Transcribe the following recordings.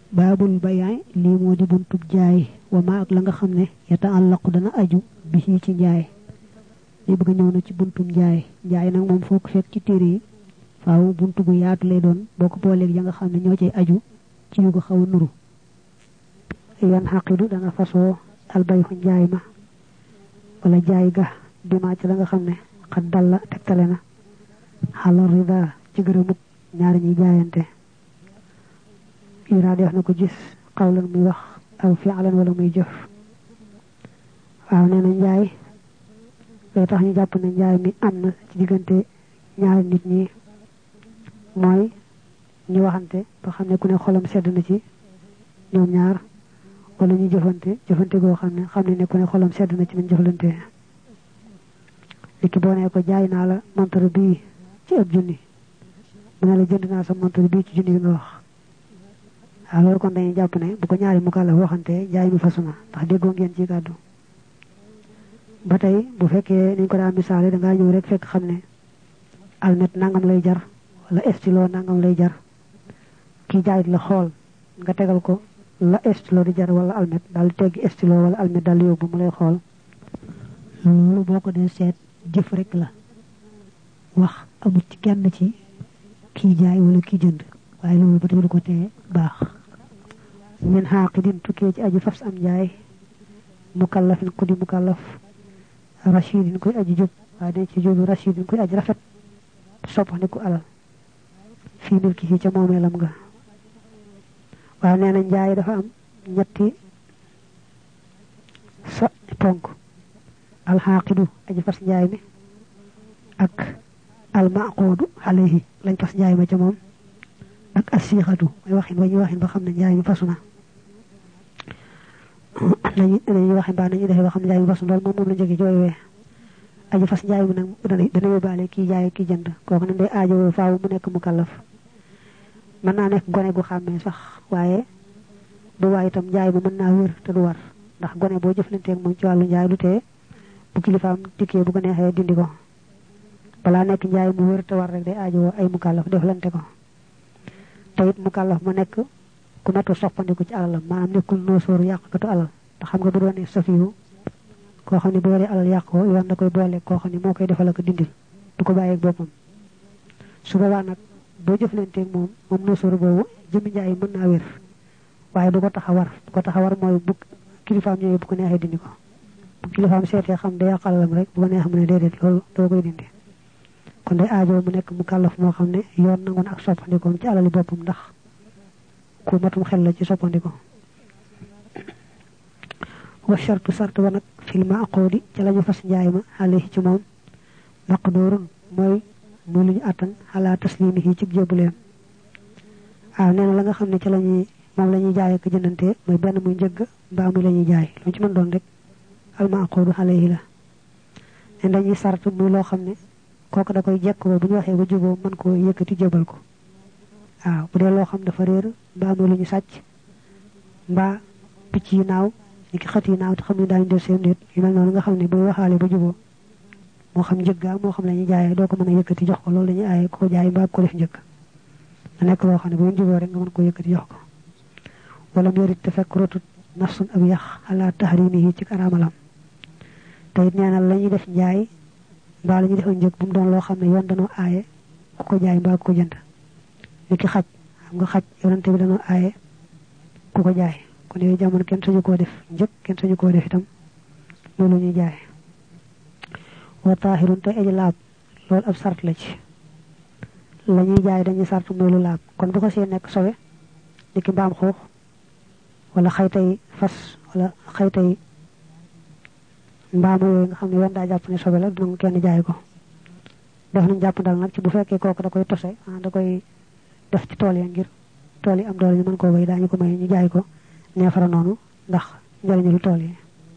babul bay'i li modi buntub jaay wa ma ak la nga xamne yata'allaqu dana aju bi ci jaay li bëgg ñëw na ci buntum jaay jaay nak mom fokk fekk ci téré yi faaw buntu bu yaatu lay doon boko booleeg ya nga xamne ñoo cey aju ci yu ko xaw nuru yan haqidu dana faso al bay'u jaay ma wala jaay ga bima ci la nga xamne xad dalla tektalena hala rida ci gërëmu ñaar ñi jaayante ira def nako gis qawlan muy wax aw fi'lan wala muy jëf waaw neena njaay lay tax ñu japp ne njaay mi amna ci digënté ñaar nit ñi moy ñu waxante ba xamne ku ne xolam sedd na ci ñoom ñaar wala ñu jëfante go xamne ne ku ne xolam sedd na ci ñu jëflante liki bo ne ko jaay na la montre bi ci ab junni mu ne la jënd na sa montre bi ci junni nga wax alors kon dañuy japp ne bu ko ñaari mu kala waxante jaay mi fasuna tax deggo ngeen ci gaddu batay bu fekke ni ko da misale da nga ñew rek fekk xamne almet nangam lay jar wala estilo nangam lay jar ki jaay la xol nga tegal ko la estilo di jar wala almet dal tegg estilo wala almet dal yobbu mu lay xol lu boko de set jëf rek la wax amu ci kenn ci ki jaay wala ki jënd waye lolu batay du ko té baax min haqidin tuké ci aji fas am jaay mukallafin kudi mukallaf rashidin koy aji job ade ci jobu rashidin koy aji rafet soppandiku alal fi milki ci ca momelam nga wa neena jaay dafa am ñetti sa ponk al haqidu aji fas jaay mi ak al maqudu alayhi lañ fas jaay ma ca mom ak asihatu ay waxin ba xamna jaay mi fasuna lañu waxin ba nañu def ba xamna jaay mi fasuna lol mom la jëgé joyé aji fas jaay mu nak dana yobale ki jaay ki jënd koku ne day aajo faaw mu nek mukallaf man na nek gone gu xamé sax waye du way tam jaay bu mën na wër te du war ndax gone bo jëflanté ak mom ci walu jaay du té bu kilifaam tiké bu ko nexé dindi ko bala nek jaay mu wër te war rek day aajo ay mukallaf deflanté ko tayit mukallaf mu nek ku natu soppandiku ci alalam manam nekul no sor yaqatu alal te xam nga bu doone safiyu ko xamni bo wari alal yaqo yoon da koy bolé ko xamni mo koy defal ko dindil du ko baye ak bopam su baba nak bo jëflanté ak mom no sor bobu jëmi jaay mën na wër waye du ko taxawar moy bu kilifaam ñëw bu ko neexé dindi ko bu kilifaam sété xam da yaqalam rek bu ko neex mu ne dédét loolu do koy dindi kon day aajo mu nek mukallaf mo xamne yoon nangon ak soppandiko ci alali bopum ndax ku matum xel la ci soppandiko wa shartu sartu wa nak fil ma'qudi ci lañu fas njaay ma alayhi ci mom maqdurun moy mo luñu atan ala taslimihi ci jébulem neena la nga xamne ci lañuy mom lañuy jaay ak jëndante moy ben muy njëgg ba muy lañuy jaay lu ci mën doon rek al ma'qudu alayhi la en dañuy sartu muy lo xamne koku da koy jekk bu ñu waxe ba jugo man ko yëkëti jëbal ko bu dé lo xam dafa réer ba mo luñu sacc ba picc yi naaw niki xati naaw te xamni dañu def seen nit yu mel non nga xamni bu waxale ba jugo mo xam jëgga mo xam lañu jaay do ko mëna yëkëti jox ko loolu lañu ay ko jaay ba ko def jëgg da nek lo xamni bu ñu jugo rek nga mën ko yëkëti jox ko wala mu yorit tafakkuratu nafsun ab yax ala tahrimihi ci karamalam tay neena lañu def jaay ba lañu def ñëk bu mu doon lo xamne yoon dañu ayé ku ko jaay ba ko jënd niki xaj xam nga xaj yonante bi dañu ayé ku ko jaay kon yoy jamono kenn sañu ko def ñëk kenn sañu ko def itam lolu ñuy jaay wa tahirun ta ijlab lool ab sart la ci lañuy jaay dañuy sart moy lu laab kon bu ko sé nek sowe niki mbaam xoox wala xaytay fas wala xaytay mbaam yoy nga xamne yoon da japp ne sobe la du kenn jaay ko def nañ japp dal nak ci bu fekke koku da koy tossé da koy def ci tool ya ngir tool yi am doole ñu mën ko bay dañu ko may ñu jaay ko neefara nonu ndax njariñu lu tool yi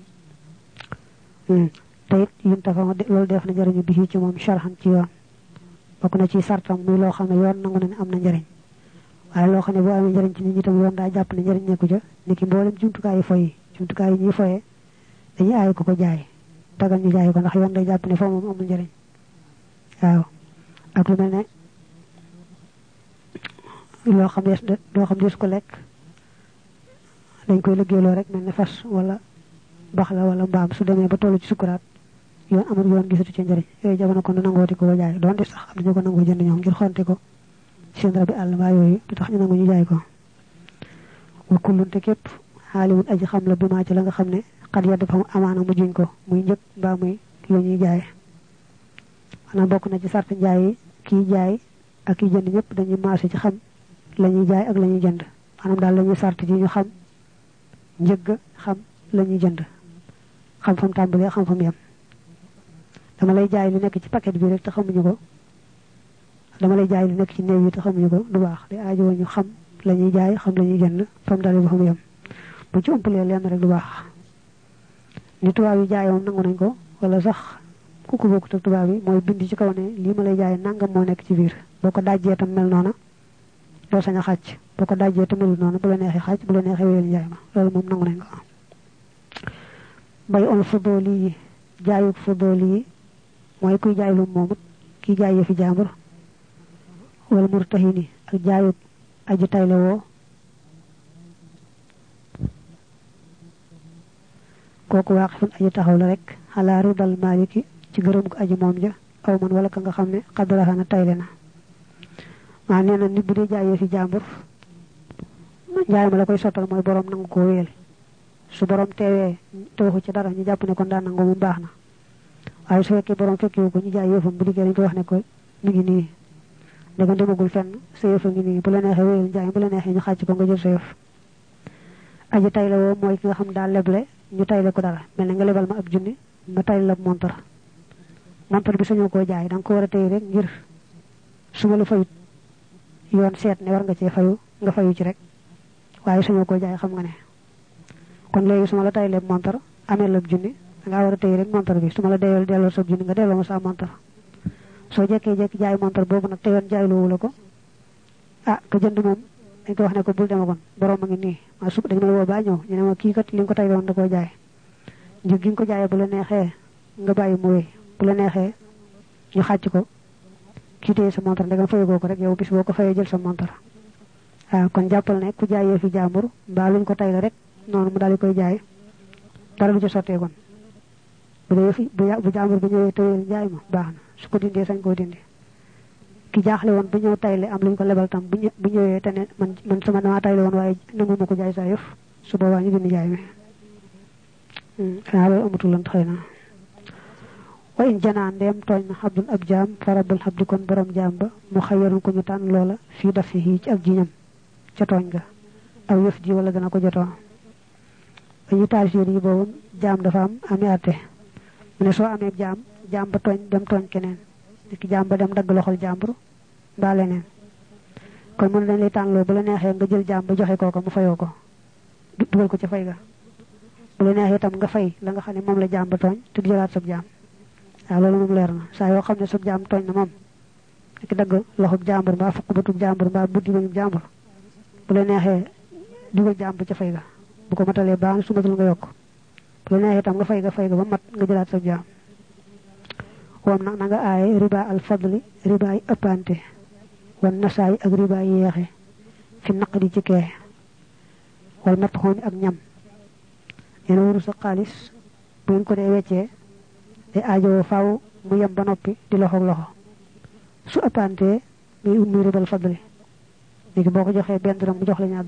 tayit yim tafa loolu def na njariñu bi ci mom sharhan ci yoon bokku na ci sartam muy lo xamne yoon nangu na am na njariñ waye lo xamne bo amé njariñ ci nit ñi tam yoon da japp ne njariñ neeku ja niki mbolem jumtukaay yi ñi foyé dañuy ay ko ko jaay tagal ñu jaay ko ndax yoon day japp ne fo mom amul njariñ waaw ak lu melne lo xam des do xam des ko lek dañ koy liggéeyloo rek mel ne fas wala baxla wala mbaam su demee ba tollu ci sukuraat yoon amul yoon gisatu ci njëriñ yooyu jamono kon nangooti ko jaay donte sax am nañu ko nangoo jënd ñoom ngir xonte ko seen rabi àll mbaa yooyu du tax ñu nangu ñu jaay ko wa kullun te képp xaaliwul aji xam la bi maa ci la nga xam ne xat ya dafa amaana mu juñ ko muy njëg mbaa muy lu ñuy jaay xanaa bokk na ci sart njaay yi kii jaay ak kii jënd ñëpp dañuy maase ci xam la ñuy jaay ak la ñuy jënd maanaam daal la ñuy sart ci ñu xam njëgg xam la ñuy jënd xam fam tàmbalee xam fam yem dama lay jaay li nekk ci paquet bi rek te xamuñu ko dama lay jaay li nekk ci néew yi te xamuñu ko du baax di aajo ñu xam la ñuy jaay xam la ñuy jënd fam dalee ba fam yem bu ci umpalee lenn rek du baax ni tubaab yi jaay moom nangu nañ ko wala sax ku ko bokk ak tubaab yi mooy bind ci kaw ne lii ma lay jaay nangam moo nekk ci biir boo ko dajjee tam mel noona doo sañ a xàcc boo ko dajjee tam melul noona bu la neexee xàcc bu la neexee wéyal njaay ma loolu moom nangu nañ ko bay on fudooli yi jaayuk fudooli yi mooy kuy jaay lu moomut kii jaay yëfi jàmbur wala murtahini ak jaayuk aji tayle woo kooku waaqifun aji taxaw la rek xalaa ridal maliki ci gërëm ko aji moom ja aw man wala ka nga xam ne xadraxana tayle na maa nee na nit bu dee jaayee fi jàmbur njaay ma la koy sottal mooy borom nangu ko wéyal su borom teewee te waxu ci dara ñu jàpp ne kon daa nangu mu baax na waaye su fekkee borom fekkiwu ko ñu jaay yëfam bu liggéey dañ ko wax ne ko mi ngi nii ndegam demagul fenn sa yëfa ngi nii bu la neexee wéyal njaay bu la neexee ñu xàcc ko nga jël sa yëf aji tayle woo mooy ki nga xam daal leble ñu tayle ko dara mel ne nga lebal ma ab junni ma tayle la montar bi sañoo koo jaay da nga ko war a téye rek ngir su ma la fayut yoon seet ne war nga cee fayu nga fayu ci rek waaye sañoo koo jaay xam nga ne kon léegi su ma la taylee montar amee la ab junni da ngaa war a téye rek montar bi su ma la delloo sa junni nga delloo ma sa montar soo jekkee-jekki jaay montar boobu nag te yoon jaay loowu la ko ah ka jënd moom dañ ko wax ne ko bul demagoon borom ma ngi nii ma su dañ may woo ba ñëw ñu ne ma kii kat li nga ko tayloon da koo jaay njëg gi nga ko jaayee bu la neexee nga bàyyi mu wéy bu la neexee ñu xàcc ko kii téye sa montar ndegam fayagoo ko rek yow bis boo ko fayee jël sa montar waaw kon jàppal ne ku jaayee fi jàmbur mbaa luñ ko tayle rek noonu mu daal di koy jaay dara du ci sotteegoon bu dee bu jàmbur bu ñëwee tëyeel njaay ma baax na su ko dindee sañ koo dindi ki jaaxle woon bu ñëw tayle am luñ ko lebal tam bu ñëwee te ne man sama damaa tayle woon waaye nangu ma ko jaay saa yëf su boobaa ñu bind jaay mi xanaa loolu amatul lan xëy na wa in janaan ndeem tooñ na xabdun ab jaam farabul xabdi kon borom jaam ba mu xayyarun ko ñu tànn loola fii daf fi ci ak jiñam ca tooñ ga aw yëf ji wala dana ko jotoo ba ñu taal yi boobu jaam dafa am ami àtte mu ne soo amee jaam ba tooñ dem tooñ keneen ki jaam ba dem dagg loxol jàmbur mbaa leneen kon mën dañ lay tànnloo bu la neexee nga jël jaam ba joxe kooka mu fayoo ko dugal ko ca fay ga bu la neexee itam nga fay la nga xam ne moom la jaam ba tooñ te di jëlaat sab jaam waaw loolu moom leer na saa yoo xam ne sab jaam tooñ na moom ki dagg loxob jàmbur mbaa fukk batub jàmbur mbaa buddi bañub jàmbur bu la neexee dugal jaam ba ca fay ga bu ko matalee baax su matul nga yokk bu la neexee itam nga fay ga ba mat nga jëlaat sab jaam woom nag na nga aaye riba al fadli riba yi ëppante wan nasaay ak riba yi yeexe fi naq di ci kee wal mat xoomi ak ñam yéen waru sa xaalis bu ngeen ko dee weccee te aajowoo faaw mu yem ba noppi di loxoog loxo su ëppantee muy ribal fadli léegi boo ko joxee benn dërëm mu jox la ñaar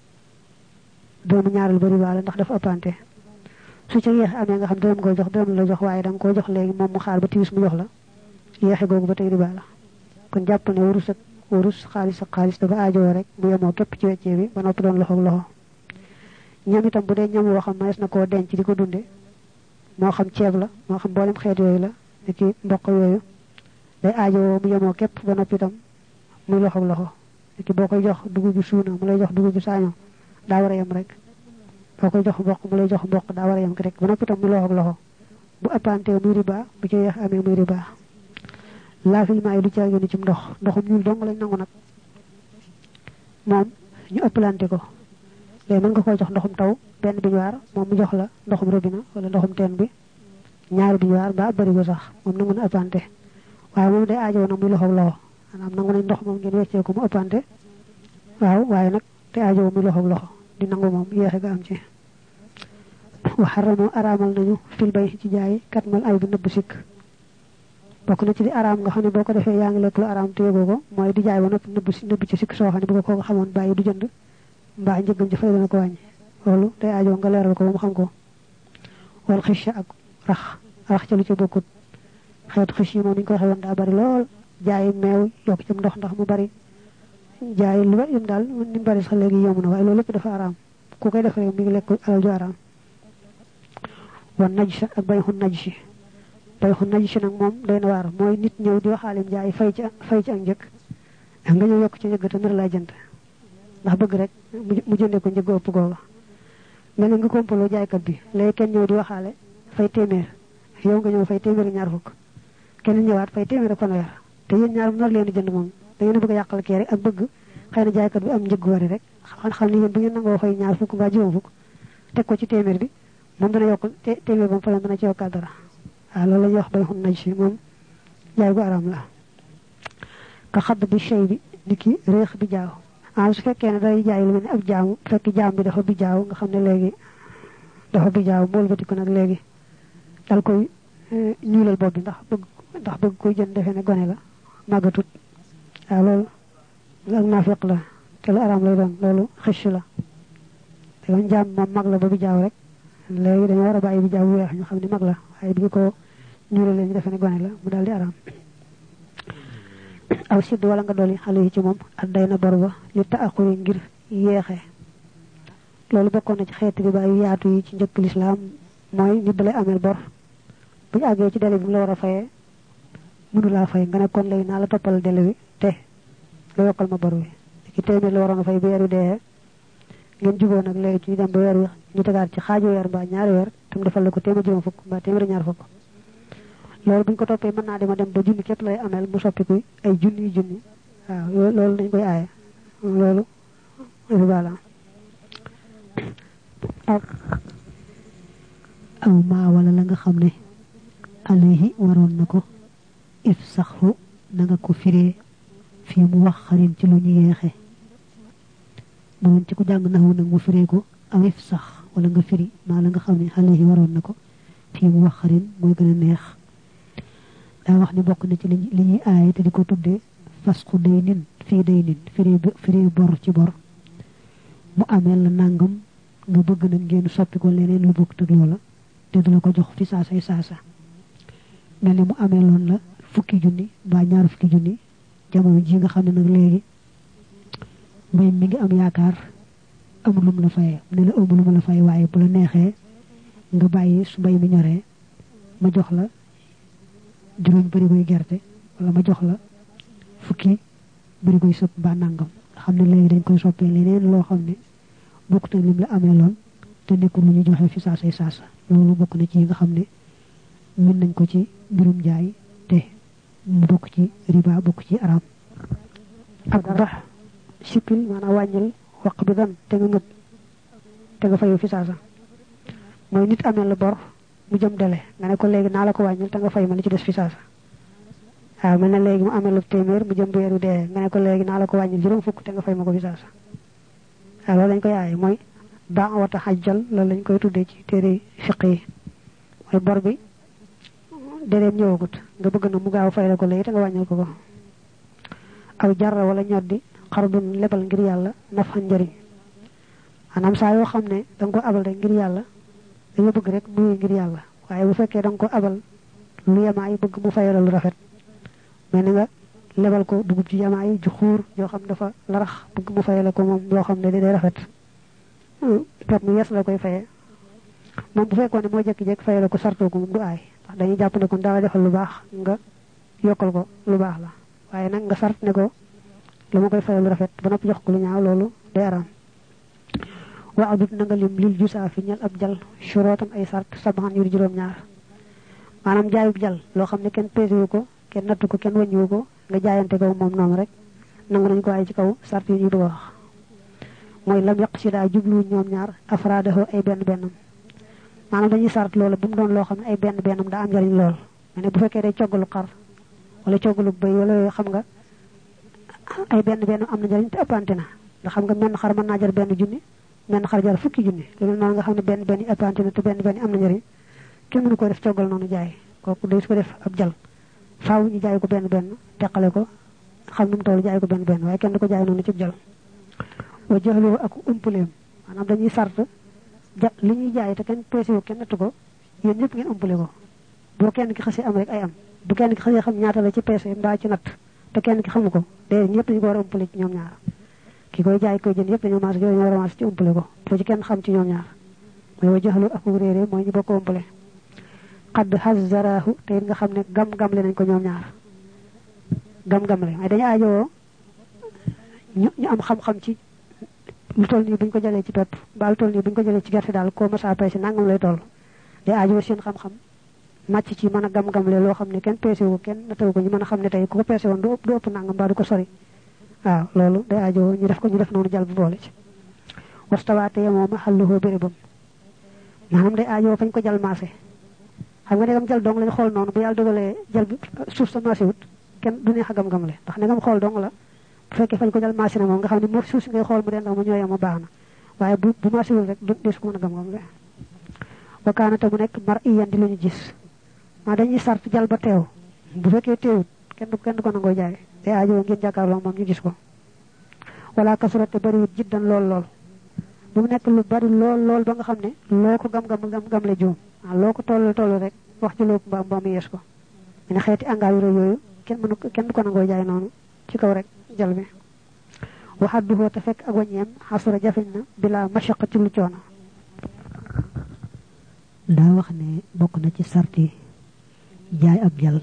dërëmu ñaareel ba riba la ndax dafa ëppante su ca yeexe amee nga xam dërëm koy jox dërëm la jox waaye da nga koo jox léegi moom mu xaar ba tiwis mu jox la yeexe googu ba tey riba la kon jàpp ne warus xaalis ak xaalis dafa aajowoo rek mu yemoo képp ci weccee bi ba noppi doon loxoog loxo ñam itam bu dee ñam woo xam manees na koo denc di ko dunde moo xam ceeb la moo xam mboolem xeet yooyu la ki mboq yooyu day aajowoo mu yemoo képp ba noppi itam muy loxoog loxo ki boo koy jox dugub bi suuna mu lay jox dugub bi saaño daa war a yem rek boo koy jox mboq mu lay jox mboq daa war a yem rek ba noppi itam muy loxoog loxo bu ëppantee muy riba bu ci yeex amee muy riba laafil maa yi du caagi ni ci ndoxum ñuul dong lañ nangu nag moom ñu ëppalante ko léegi mën nga koy jox ndoxum taw benn biñuwaar moom mu jox la ndoxum robinet wala ndoxum teen bi ñaari biñuwaar ba bari ko sax moom nangu na ëppante waaye moom day aajoo nag muy loxoog loxo maanaam nangu nañ ndox moom ngeen weccee ko mu ëppante waaw waaye nag te aajoo muy loxoog loxo di nangu moom yeexe ga am ci wa haramu aramal nañu fil bay ci jaay katmal ay bu nëbb sikk bokk na ci di aram nga xam ne boo ko defee yaa ngi lekk lu aram te yëgoo ko mooy di jaay ba noppi nëbb ci sikk soo xam ne bu ko xamoon bàyyi du jënd mbaa njëggam ci fay dana ko wàññi loolu day aajo nga leeral ko ba mu xam ko wal xisha ak rax ca lu ci bokkut xeetu xis yi moom ni ñu ko waxee woon daa bari lool jaay meew yokk ci ndox mu bari jaay lu bari daal ni bari sax léegi yomb na waaye loolu lépp dafa aram ku koy def rek mi ngi lekk alal ju aram wan najsa ak bay xun najsi nag moom day na waar mooy nit ñëw di waxaalim jaay fay ci ak njëkk nga ñëw yokk ci njëgg te nar laa jënd ndax bëgg rek mu jëndee ko njëgg ëpp googa mel nga kompaloo jaaykat bi léegi kenn ñëw di waxaale fay téeméer yow nga ñëw fay téeméer ñaar fukk kenn ñëwaat fay téeméer ak fanweer te yéen ñaar nar leen di jënd moom da ngeen bëgg a yàqal kee rek ak bëgg xëy na jaaykat bi am njëgg wari rek xam ni yéen bu ngeen nangoo fay ñaar fukk mbaa juróom fukk teg ko ci téeméer bi moom dana yokk téeméer ba mu fayoon dana ci yokkaat dara waaw loolu la ñuy wax bay xun naj si moom jaay gu aram la ka xadd bi chey bi ni ki réex bi jaaw su fekkee ne day jaay lu mel ne ab jaamu fekk jaam bi dafa bi jaaw nga xam ne léegi dafa bi jaaw bool bati ko nag léegi dal koy ñuulal bopp bi ndax bëgg koy jënd defee ne gone la màggatut waaw loolu ak naafiq la te lu aram lay doon loolu xëcc la te woon jaam moom mag la ba bi jaaw rek léegi dañu war a bàyyi bi jaaw bu weex ñu xam ne mag la waaye bi ñu ko ñuulal ñu defee ne gone la mu daal di aram aw sidd wala nga dolli xale yi ci moom ak day na bor ba li taaxuri ngir yeexe loolu bokkoon na ci xeeti bi bàyyi yaatu yi ci njëkk lislaam mooy nit dalay ameel bor bu ñu àggee ci délai bi mu la war a fayee mënu laa fay nga ne kon léegi naa la toppal délai bi te nga yokkal ma bor wi ki téeméer la waroon a fay bu weer wi dee ngeen juboo nag léegi ci dem ba weer wi ñu tegaat ci xaaju weer mbaa ñaari weer tam defal la ko téeméer juróom fukk mbaa téeméer ñaar fukk loolu buñ ko toppee mën naa dem ba junni képp lay amel mu soppiku ay junni waaw loolu dañ koy aaye loolu riba la aw maa wala la nga xam ne alayhi waroon na ko if saxu na nga ko firee fii mu wax xarin ci lu ñu yeexe moom ci ku jàng naxu nag mu firee ko aw if sax wala nga firi maa la nga xam ne alayhi waroon na ko fii mu wax xarin mooy gën a neex daa wax ni bokk na ci li ñuy aaye te di ko tuddee fasxu day nin fii day nin firi bor ci bor mu amee la nàngam nga bëgg na ngeen soppi ko leneen lu bokk tëg loola te du la ko jox fi saasay saasa mel ni mu amee loon la fukki junni mbaa ñaar fukki junni jamono ji nga xam ne nag léegi mbay mi ngi am yaakaar amul lum la fayee ne la amul lum la fay waaye bu la neexee nga bàyyi su mbay mi ñoree ma jox la juróom barigoy gerte wala ma jox la fukki barigoy sëpp mbaa nàngam nga xam ne léegi dañ koy soppee leneen loo xam ne bokk te lim la amee loon te nekkul lu ñu joxe fi saasay saasa loolu bokk na ci yi nga xam ne mën nañ ko ci mbirum jaay te mu bokk ci riba bokk ci aram ak dara sippil maanaam wàññil waq bi dan te nga ngëb te nga fayu fi saasa mooy nit amee la bor mu jëm dele nga ne ko léegi naa la ko wàññil te nga fay ma li ci des fi saasa waaw mel na léegi mu amee la téeméer mu jëm bu weeru dee nga ne ko léegi naa la ko wàññil juróom fukk te nga fay ma ko fi saasa waaw loolu lañ koy aaye mooy baa wata xajjal loolu lañ koy tuddee ci téere fiq yi mooy bor bi dereem ñëwagut nga bëgg na mu gaaw fay la ko léegi te nga wàññil ko ko aw jarra wala ñoddi xardun lebal ngir yàlla nafan njëriñ maanaam saa yoo xam ne da nga ko abal rek ngir yàlla dañoo bëgg rek muy ngir yàlla waaye bu fekkee da nga ko abal lu yamaay bëgg mu fayal lu rafet mais ni nga lebal ko dugub ci yamaay ju xuur yoo xam dafa larax bëgg mu fayal ko moom loo xam ne day rafet pot mu yes la koy fayee moom bu fekkoon ne moo jékki-jékki fayal ko sartoo ko moom du aay ndax dañuy jàpp ne kon daa defal lu baax nga yokkal ko lu baax la waaye nag nga sart ne ko lu ma koy fayal lu rafet ba noppi jox ko lu ñaaw loolu day araam wa adut na nga lim lil jusaa fi ñal ab jal shurootan ay sart sabaxan yu juróom-ñaar maanaam jaayub jal loo xam ne kenn peesewu ko kenn nattu ko kenn wàññiwu ko nga jaayante ko moom noonu rek nangu nañu ko waaye ci kaw sart yi ñu bëgg a wax mooy lam yàq si daa jublu ñoom ñaar afraadaho ay benn bennam maanaam dañuy sart loolu bu mu doon loo xam ne ay benn bennam daa am njariñ lool mais bu fekkee day coggalu xar wala coggalu bëy wala yooyu xam nga ay benn bennam am na njariñ te ëppante na nga xam nga menn xar mën naa jar benn junni men xar jar fukki junni lu non nga xamne ben ben épante na te ben ben am na ñari kenn mënu ko def ciogal nonu jaay koku day su ko def ab jal faaw ñu jaay ko ben ben tekkale ko xam num tollu jaay ko ben ben waye kenn du ko jaay nonu ci jal wa jahlu ak umpulem manam dañuy sart li ñuy jaay te kenn pesé wu kenn nattu ko yeen ñep ngeen umpulé ko bo kenn ki xasse am rek ay am bu kenn ki xasse xam ñaata la ci pesé mba ci nat te kenn ki xamuko de ñep dañu ko wara umpulé ci ñom ñaar ki koy jaay koy jënd yépp dañu maas ñoo wara maas ci umpulé ko bu ci kenn xam ci ñom ñaar moy wa jahlu ak réeré moy ñu bokk umpulé qad hazzarahu te nga xamne gam gam le nañ ko ñom ñaar gam gam le ay dañu aajo ñu am xam xam ci lu toll ni buñ ko jëlé ci pep ba lu toll ni buñ ko jëlé ci gerte dal ko ma sa pesé nangam lay toll di aajo seen xam xam macc ci mëna gam gam le lo xamne kenn pesé wu kenn nataw ko ñu mëna xamne tay ku ko pesé won du ëpp nangam ba du ko sori waaw lolu day aajo ñu def ko ñu def nonu jall bu boole ci wastawaate mo mahalluhu biribum manam day aajo fañ ko jall massé xam nga negam jall dong lañ xol nonu bu yalla dogalé jall suuf sa massé wut kenn du neex gam gam le ndax negam xol dong la bu fekkee fañ ko jall massé na mom nga xamni mo suuf ngay xol mu den mu ñoyam mu baax na waye bu massé wul rek du des ko mëna gam gam le wa kana ta mu nek mar'iyan di luñu gis ma dañuy sart jall ba teew bu fekkee teewut kenn du ko nango jaay te aajo ngeen jakarlo mom ñu gis ko wala kasrate bari jiddan lol bu nek lu bari lol ba nga xamne loko gam la joom loko tollu rek wax ci lok mbam yes ko ina xéti angal yoyu kenn du ko nango jaay nonu ci kaw rek jall bi wa hadduhu ta fek ak wañem hasura jafina bila mashaqqati lu ciona da wax ne bokku na ci sarti jaay ab jall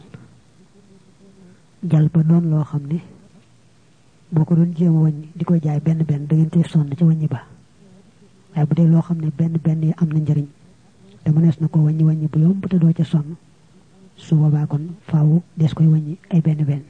ba doon loo xam ne boo ko doon jéem wàññi di ko jaay benn benn da ngeen tey sonn ci wàññi ba waaye bu dee loo xam ne benn benn yi am na njëriñ te mënees na ko wàññi bu yomb te doo ca sonn su boobaa kon faaw des koy wàññi ay benn benn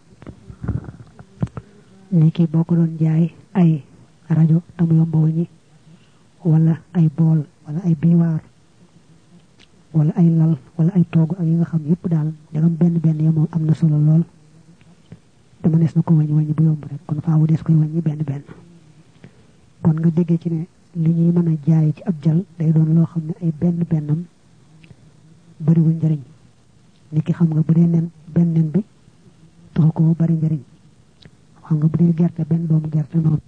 ni ki boo ko doon jaay ay rajo te mu yomb wàññi wala ay bool wala ay biwaar wala ay lal wala ay toogu ak yi nga xam yépp daal dagam benn benn ya moom am na solo lool te mënees na ko wàññi bu yomb rek kon faawu des koy wàññi benn benn kon nga déggee ci ne li ñuy mën a jaay ci ab jal day doon loo xam ne ay benn bennam bariwul njëriñ ni ki xam nga bu dee nen benn nen bi taxu ko bari njëriñ xam nga bu dee gerte benn doomu gerte noonu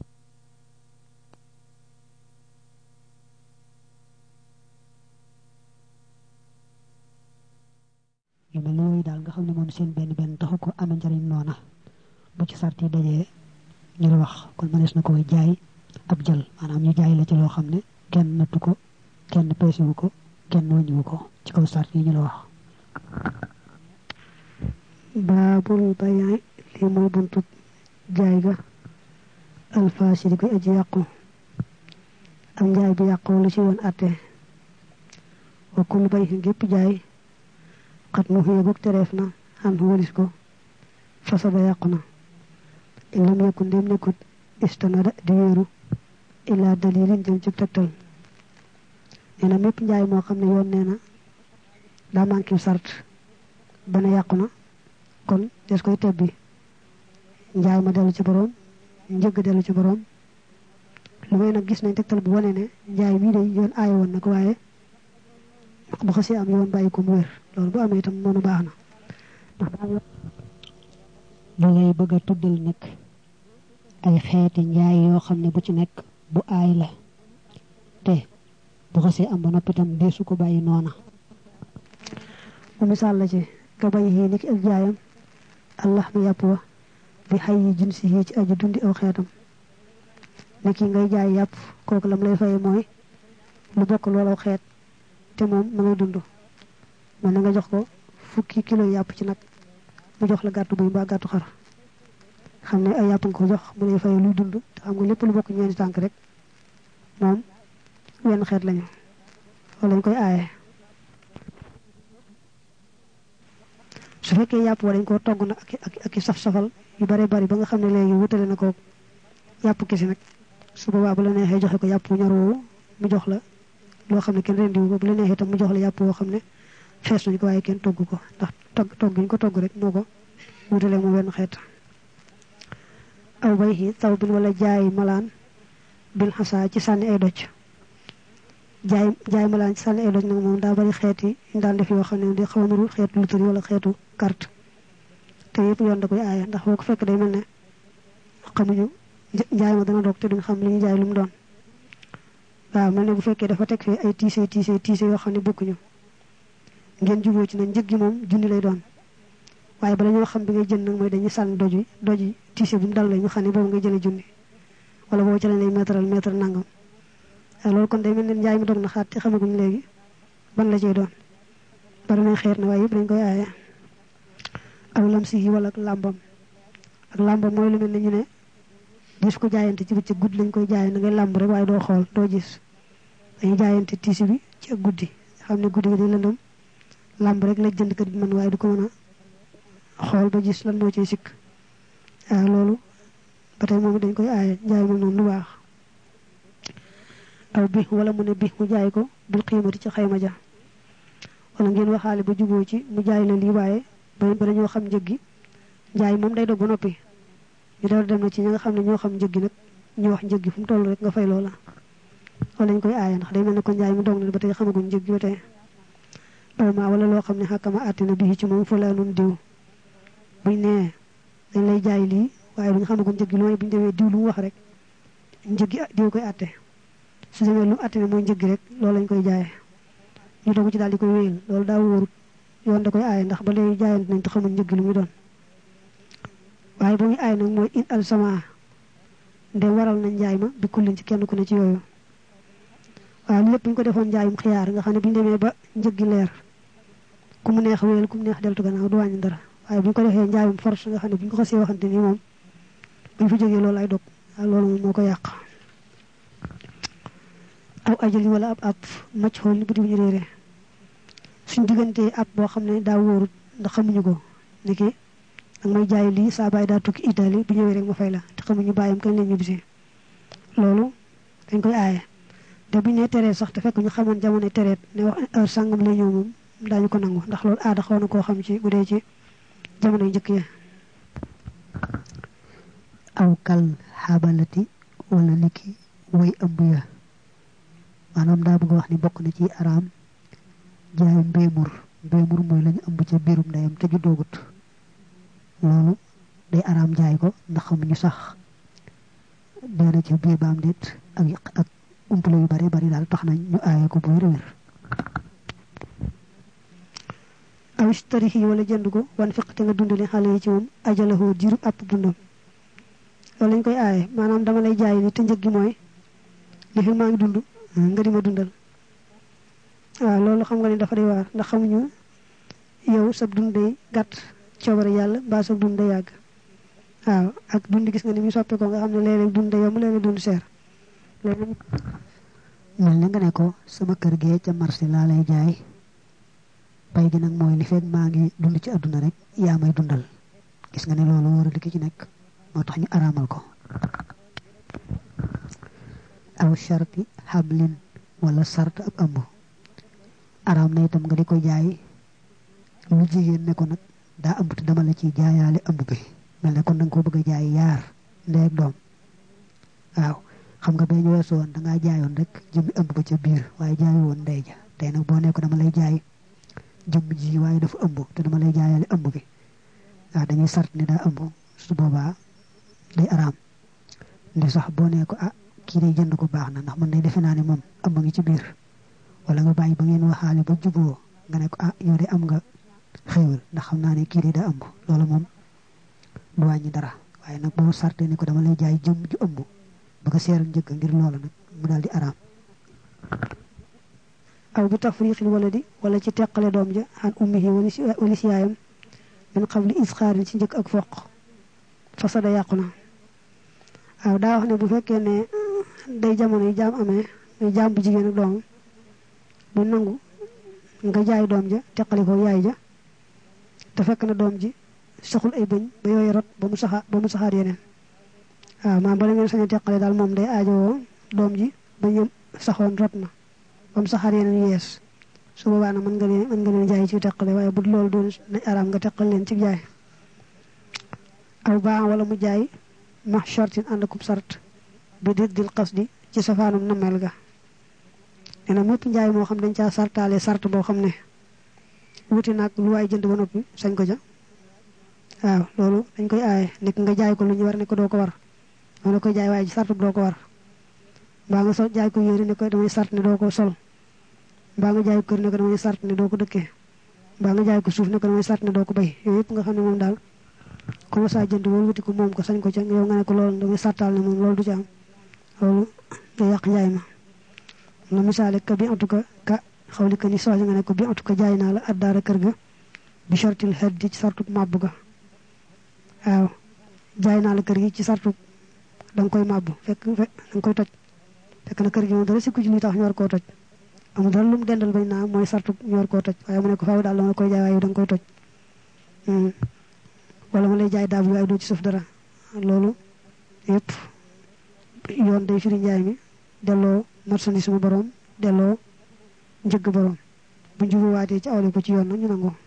yu mel yooyu daal nga xam ne moom seen benn benn taxu ko am njëriñ noona bu ci sarti dajee ñu la wax kon mënees na koy jaay ab jël maanaam ñu jaay la ci loo xam ne kenn nattu ko kenn peesiwu ko kenn wàññiwu ko ci kaw sarti ñu la wax baabul bayaay li mooy buntu jaay ga alfaasiri koy aji yàqu am jaay bi yàqu lu ci woon atte wa kul bay gépp jaay xat mu xeeguk tereef na xam walis ko fasada yàqu na in lam yakun ndem nekkut istanada di wéeru illa dalilin jëm ci tegtal nee na mépp njaay moo xam ne yoon nee na daa manqué sart ba ne yàqu na kon des koy tebbi njaay ma dellu ci borom njëgg dellu ci borom lu may nag gis nañ tegtal bu wane ne njaay mii day yoon aaye woon na ko waaye bu xasee am yoon bàyyi ko mu wér loolu bu amee itam noonu baax na ndax da ngay bëgg a tuddal nag ay xeeti njaay yoo xam ne bu ci nekk bu aay la te bu xasee am ba noppi itam deesu ko bàyyi noona mu misaal la ci ka bay yi niki ak jaayam allah mi yàpp wa bi xay yi jinsi yi ci aji dundi aw xeetam niki ngay jaay yàpp kooku lam lay faye mooy lu bokk loolu xeet te moom ma ngay dund man nga jox ko fukki kilo yàpp ci nag mu jox la gàttu buy mbaa gàttu xar xam ne ay yàpp nga ko jox mu lay faye luy dund te xam nga lépp lu bokk ñeenti tànk rek moom wenn xeet lañu wala lañ koy aaye su fekkee yàpp wa dañ ko togg na ak saf-safal yu bare bari ba nga xam ne léegi wutale na ko yàpp kisi nag su boobaa bu la neexee joxe ko yàpp ñor woowu mu jox la loo xam ne kenn rendiwu ko bu la neexee itam mu jox la yàpp woo xam ne fees nañ ko waaye kenn togg ko ndax togg ñu ko togg rek moo ko wutale mu wenn xeet aw bay taw bin wala jaay malaan bil hasa ci sanni ay doj jaay malaan ci sanni ay doj nag moom daa bari xeeti ñu daan def yoo xam ne di xaw nuru xeetu loterie wala xeetu carte te yëpp yoon da koy aaya ndax boo ko fekk day mel ne xamuñu jaay ma dana doog te duñ xam li ñu jaay lu mu doon waaw mel ne bu fekkee dafa teg fii ay tiise yoo xam ne bokkuñu ngeen juboo ci nag njëg gi moom junni lay doon waaye bala ñoo xam bi ngay jënd nag mooy dañuy sànni doji tiise bu mu dal la ñu xam ne boobu ngay jëlee junni wala boobu ci lañ lay mètre nangam loolu kon day mel ne njaay mi doog na xaat te xamaguñ léegi ban la cay doon bari nañ xeer na waaye yëpp dañ koy aaye aw lam si yi wala ak làmbam mooy lu mel ne ñu ne gis ko jaayante ci bëccëg guddi lañ koy jaay na ngay làmb rek waaye doo xool doo gis dañuy jaayante tiisi bi ci ak guddi xam ne guddi gi day lëndëm làmb rek la jëndkat bi man waaye du ko mën a xool ba gis lan moo ciy sikk loolu ba tey moom dañ koy aaye jaay ma noonu lu baax aw bi wala mu ne bi mu jaay ko bil xiimati ci xayma ja wala ngeen waxaale ba juboo ci mu jaay la lii waaye ba dañoo xam njëg gi jaay moom day dog ba noppi ñu dal dem na ci ñi nga xam ne ñoo xam njëg gi nag ñu wax njëg gi fu mu toll rek nga fay loola wala ñu koy aaye ndax day mel ne ko njaay mi dog na ba tey xamaguñ njëg gi ba tey aw ma wala loo xam ne xàkkama àttina bi ci moom fulaanun diw buñ nee dañ lay jaay lii waaye duñ xamaguñ njëg gi lu may buñ demee diw lu mu wax rek njëg gi diw koy àtte su demee lu mu àtte ne mooy njëg gi rek loolu lañ koy jaayee ñu dogu ci daal di koy wéyal loolu daa wóorut yoon da koy aaye ndax ba léegi jaayante nañ te xamuñ njëg gi lu muy doon waaye ba muy aay nag mooy in al sama ndem waral nañ njaay ma bi kullin ci kenn ku ne ci yooyu waaw lépp bu ñu ko defoon njaayum xiyaar nga xam ne bu ñu demee ba njëg gi leer ku mu neex wéyal ku mu neex deltu gannaaw du wàññi dara waaye bu ñu ko defee njaayum force nga xam ne bu ñu ko xasee waxante ni moom bu ñu fa jógee loolu ay dog waaw loolu moom moo ko yàq aw ajali wala ab macc xool ni bu di ñu réeree suñ diggantee ab boo xam ne daa wóorut ndax xamuñu ko niki ak may jaay lii saa bàyyi daa tukki Italie bu ñëwee rek ma fay la te xamuñu bàyyam kañ la ñibbisi loolu dañ koy aaye te bu ñu nee tereet sax te fekk ñu xamoon jamono tereet ne wax heure sàngam lay ñëw moom daañu ko nangu ndax loolu aada xaw na koo xam ci bu dee ci jamono yu njëkk ya aw kal xaabalati wala niki way ëmb ya maanaam daa bëgg wax ni bokk na ci araam jaay mbéemur mooy lañu ëmb ca biirum ndeyam te ju doogut loolu day araam jaay ko ndax xamuñu sax deena ci biir baam déet ak umpale yu bari daal tax nañ ñu aaye ko bu wér aw istarihi wala jënd ko wan fiqte nga dundale xale yi ci moom ajalahoo jirub àpp dundam loolu lañ koy aaye maanaam dama lay jaay ni te njëg gi mooy li fi maa ngi dund nga di ma dundal waaw loolu xam nga ni dafa day waar ndax xamuñu yow sab dund day gàtt coobare yàlla mbaa sab dund day yàgg waaw ak dund gis nga ni muy soppe ko nga xam ne léeg-léeg dund day yomb léeg-léeg dund seer mel na nga ne ko sama kër gee ca marché laa lay jaay pay gi nag mooy li fekk maa ngi dund ci àdduna rek yaa may dundal gis nga ne loolu war a dikk ci nekk moo tax ñu araamal ko aw sharti xablin wala sart ab ëmb araam na itam nga di ko jaay lu jigéen ne ko nag daa ëmb te dama la ci jaayaale ëmb bi mel ne kon danga ko bëgg a jaay yaar ndey ak doom waaw xam nga bee ñu weesu woon dangaa jaayoon rek jëmmi ëmb ba ca biir waaye jaayu woon ndey ja tey nag boo ne ko dama lay jaay jëmm ji waaye dafa ëmb te dama lay jaayaale ëmb bi waaw dañuy sart ne daa ëmb su boobaa day araam ndi sax boo ne ko kii day jënd ko baax na ndax man day defe naa ne moom ëmb ngi ci biir wala nga bàyyi ba ngeen waxaale ba juboo nga ne ko yow de am nga xéewal ndax xam naa ne kii day daa ëmb loolu moom du wàññi dara waaye nag boo sarte ne ko dama lay jaay jëmm ju ëmb ba ko seeral njëkk ngir loola nag mu daal di araam aw bi tafriqil waladi wala ci teqale doom ja xan ummihi wali si yaayam min qabli isxaarin ci njëkk ak foq fasada yàqu na waaw daa wax ne bu fekkee ne day jamono yi jaam amee muy jaam bu jigéen ak doom bu nangu nga jaay doom ja teqali ko yaay ja te fekk na doom ji saxul ay bëñ ba yooyu rot ba mu saxaat yeneen waaw maam bala ngeen sañ a teqale daal moom day aajowoo doom ji ba ñëm saxoon rot na ba mu saxaat yeneen yees su boobaa nag mën nga leen jaay ci teqale waaye bu loolu doon nañ araam nga teqal leen ci jaay aw baa wala mu jaay ma shortin ànd akub sart bi dil qasdi ci safaanum namel ga ena mépp njaay moo xam dañ caa sartaale sart boo xam ne wuti nag lu waay jënd ba noppi sañ ko ja waaw loolu dañ koy aaye nekk nga jaay ko lu ñu war ne ko doo ko war wala koy jaay waaye ci sart doo ko war mbaa nga sol jaay ko yére ne ko damay sart ne doo ko sol mbaa nga jaay ko kër ne ko damay sart ne doo ko dëkkee mbaa nga jaay ko suuf ne ko damay sart ne doo ko bay yooyu yëpp nga xam ne moom daal comme ça jënd wala wuti ko moom ko sañ ko ca yow nga ne ko loolu damay sartaal ne moom loolu du ci am loolu day yàq njaay ma la misaale ka bi en tout cas ka xawli ka ni sooja nga ne ko bi en tout cas jaay naa la addaara kër ga bi shortil haddi ci sartu màbb ga waaw jaay naa la kër gi ci sartu danga koy màbb fekk danga koy toj fekk na kër gi moom dara sikku ci li tax ñu war koo toj amul dara lu mu dendal bañ naa mooy sartu ñu war koo toj waaye mu ne ko faaw daal dama koy jaay waaye danga koy toj wala ma lay jaay daab bi waaye doo ci suuf dara loolu yëpp yoon day firi njaay mi delloo marchandise mu borom delloo njëgg borom bu njubuwaatee ci awle ko ci yoon nag ñu nangoo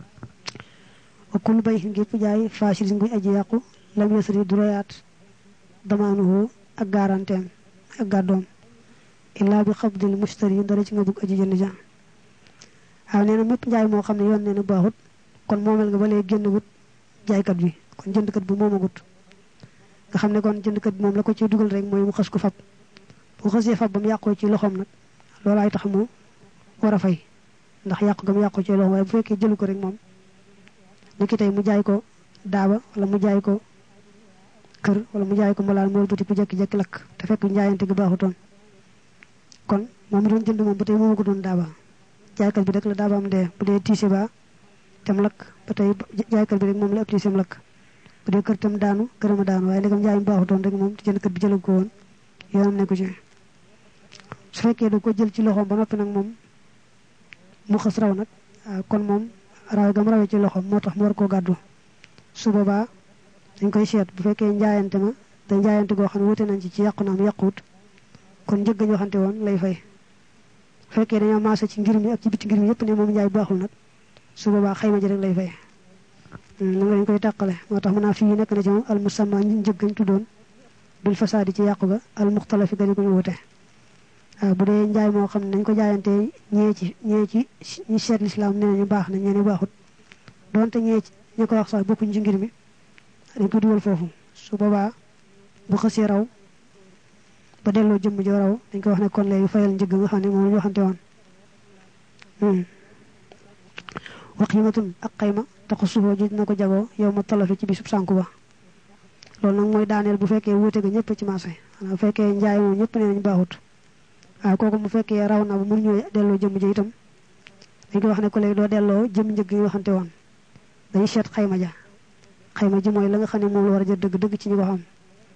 wa kullu bay ngépp jaay faasilis nguy aji yàqu lam yasri du royaat damaanuhu ak garanteem ak gàddoom illaa bi xabdil mustari dara ci nga bugg aji jënd ja waaw nee na mépp njaay moo xam ne yoon nee na baaxut kon moomel nga ba léegi génn gut jaaykat bi kon jëndkat bi moomagut nga xam ne kon jëndkat bi moom la ko ci dugal rek mooy mu xas ko fab bu xasee fab ba mu yàqoo ci loxoom nag loolaay tax mu war a fay ndax yàqu ga mu yàqoo ci loxoom waaye bu fekkee jëlu ko rek moom ni ki tey mu jaay ko daaba wala mu jaay ko kër wala mu jaay ko mbalaan mool bëti ku jekki-jekki lakk te fekk njaayante gi baaxutoon kon moom mi doon jënd moom ba tey moomu ko doon daaba jaaykat bi rek la daabaam dee bu dee tiise ba tam lakk ba tey jaaykat bi rek moom la ëpp tiiseem lakk bu dee kër tam daanu kërama daanu waaye ndegam njaay mi baaxutoon rek moom jëndkat bi jëlag ko woon yoonam nekku ci su fekkee da ko jël ci loxoom ba noppi nag moom mu xas raw nag kon moom raw gam rawee ci loxoom moo tax mu war koo gàddu su boobaa dañ koy seet bu fekkee njaayante ma te njaayante goo xam ne wute nañ ci yàqu na am yàquwut kon njëgg ñu waxante woon lay fay bu fekkee dañoo maase ci ngir mi ak ci biti ngir mi yëpp ne moom njaay baaxul nag su boobaa xayma ji rek lay fay na nga dañ koy tàqale moo tax mën naa fii nekk na ci moom al musamma njëggañ tuddoon bil fasaadi ci yàqu ga al muxtalafi ga di ko ñu wute waaw bu dee njaay moo xam ne nañ ko jaayantee ñee ci ñi seet lislaam nee nañu baax na ñeene baaxut donte ñee ci ñi ko wax sax bokkuñ ci ngir mi dañ ko dugal foofu su boobaa bu xësee raw ba delloo jëmm jo raw dañ ko wax ne kon léegi fayal njëgg nga xam ne moom la ñu waxante woon waxiimatun ak xayma taxu suufoo ji dina ko jagoo yow ma talafi ci bisub sànku ba loolu nag mooy daaneel bu fekkee wuute ga ñëpp ci marché xanaa bu fekkee njaay moom ñëpp nee nañ baaxut waaw kooku bu fekkee raw na ba mun ñëw delloo jëmm ji itam dañ ko wax ne ko léegi doo delloo jëmm njëgg yi waxante woon dañuy seet xayma ja xayma ji mooy la nga xam ne moom la war a jël dëgg ci ñu ko xam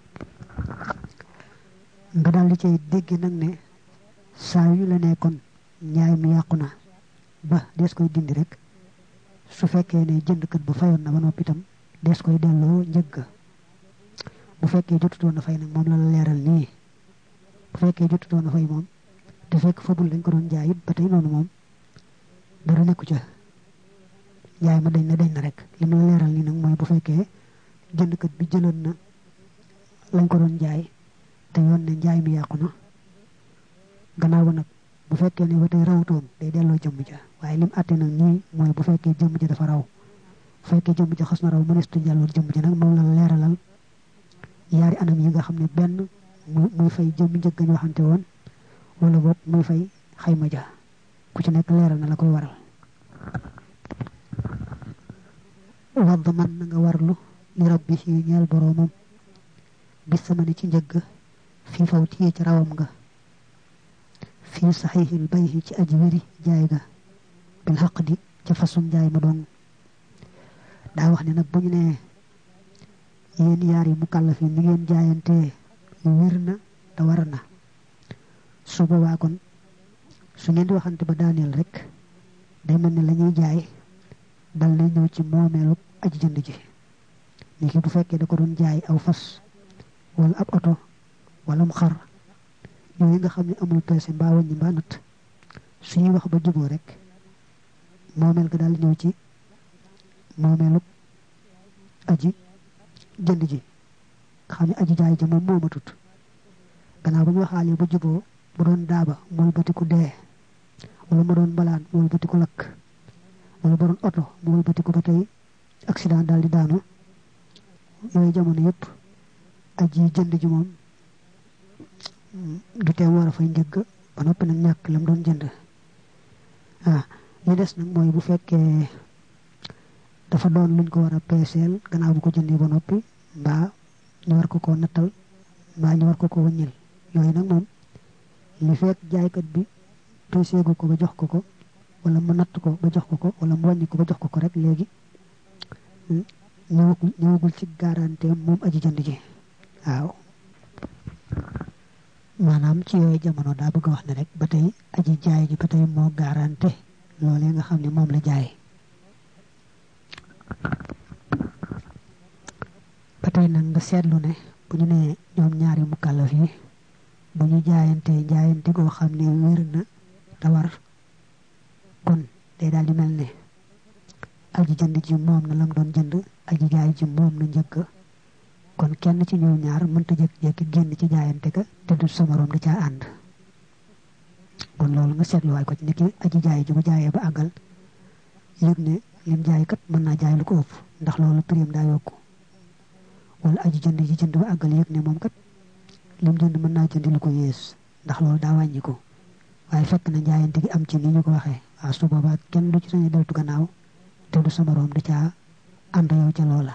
nga daal di cay dégg nag ne saa yu la nekkoon njaay mi yàqu na ba dees koy dindi rek su fekkee ne jëndkat bu fayoon na ba noppi itam dees koy delloo njëgg bu fekkee jotutoon na fay nag moom la la leeral nii bu fekkee jotutoon na fay moom te fekk fabul dañ ko doon jaay it ba tey noonu moom dara nekku ca jaay ma dañ na rek li ma la leeral nii nag mooy bu fekkee jëndkat bi jëloon na lañ ko doon jaay te yoon ne njaay mi yàqu na gannaaw ba nag bu fekkee ne ba tey rawutoon day delloo jëmm ja waaye lim àtte nag nii mooy bu fekkee jëmm ja dafa raw bu fekkee jëmm ja xas na raw mëneestu jàlloon jëmm ja nag moom la leeralal yaari anam yi nga xam ne benn muy fay jëmm njëgg ñu waxante woon wala boog muy fay xayma ja ku ci nekk leeral na la koy waral wadd man na nga warlu li rabbi si ñeel boroomam bis sama ne ci njëgg fii faw téye ci rawam nga fii saxiixil bayhi ci aji wéri jaay ga bil xaq di ca fasum jaay ma doon daa wax ne nag bu ñu nee yéen yaar yi mu kàllaf yi ni ngeen jaayantee wér na te war na su boobaa kon su ngeen di waxante ba daaneel rek day mel ne la ñuy jaay dal na ñëw ci moomeelu aji jënd ji ni ki bu fekkee da ko doon jaay aw fas wala ab oto wala mu xar yooyu nga xam ne amul peese mbaa wàññi mbaa natt suñuy wax ba juboo rek moomeel ga daal ñëw ci moomeelu aji jënd ji nga xam ne aji jaay ja moom moomatut gannaaw bu ñu waxaale bu juboo bu doon daaba mool batiku dee wala mu doon balaan mool batiku lakk wala bu doon oto mool batiku ba tey accident daal di daanu yooyu jamono yëpp aji jënd ji moom du tee war a fay njëgg ba noppi nag ñàkk lam doon jënd li des nag mooy bu fekkee dafa doon luñ ko war a peeseel gannaaw bu ko jëndee ba noppi mbaa ñu war ko nattal mbaa ñu war ko wëññil yooyu nag moom li fekk jaaykat bi peeseegu ko ba jox ko wala mu natt ko ba jox ko wala mu wàññi ko ba jox ko rek léegi ñëwagul ci garantie moom aji jënd ji waaw maanaam ci yooyu jamono daa bëgg a wax ne rek ba tey aji jaay ji ba tey moo garantie loolee nga xam ne moom la jaay ba tey nag nga seetlu ne bu ñu nee ñoom ñaari mukallaf yi bu ñu jaayante goo xam ne wér na te war kon day daal di mel ne aji jënd ji moom na lam doon jënd aji jaay ji moom na njëkk kon kenn ci ñoom ñaar mënta jékki-jékki génn ci jaayante ka te du sa morom da caa ànd kon loolu nga seetluwaay ko ci niki aji jaay ji bu jaayee ba àggal yëg ne lim jaay kat mën naa jaay lu ko ëpp ndax loolu prix daa yokku wala aji jënd ji jënd ba àggal yëg ne moom kat lim jënd mën naa jënd lu ko yées ndax loolu daa wàññi ko waaye fekk na jaayante gi am ci ni ñu ko waxee waaw su boobaa kenn du ci sañu deltu gannaaw te du sa morom da caa ànd yow ca loola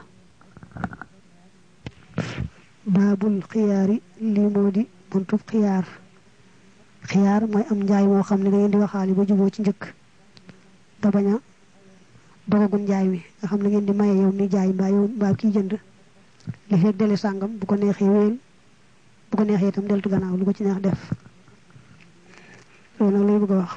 baabul xiyaari lii moo di buntub xiyaar mooy am njaay moo xam ne da ngeen di waxaale ba juboo ci njëkk te bañ a dogagun njaay mi nga xam ne ngeen di maye yow mi jaay mbaa kii jënd li fekk dele sàngam bu ko neexee wéel bu ko neexee itam deltu gannaaw lu ko ci neex def loolu nag lay bëgg a wax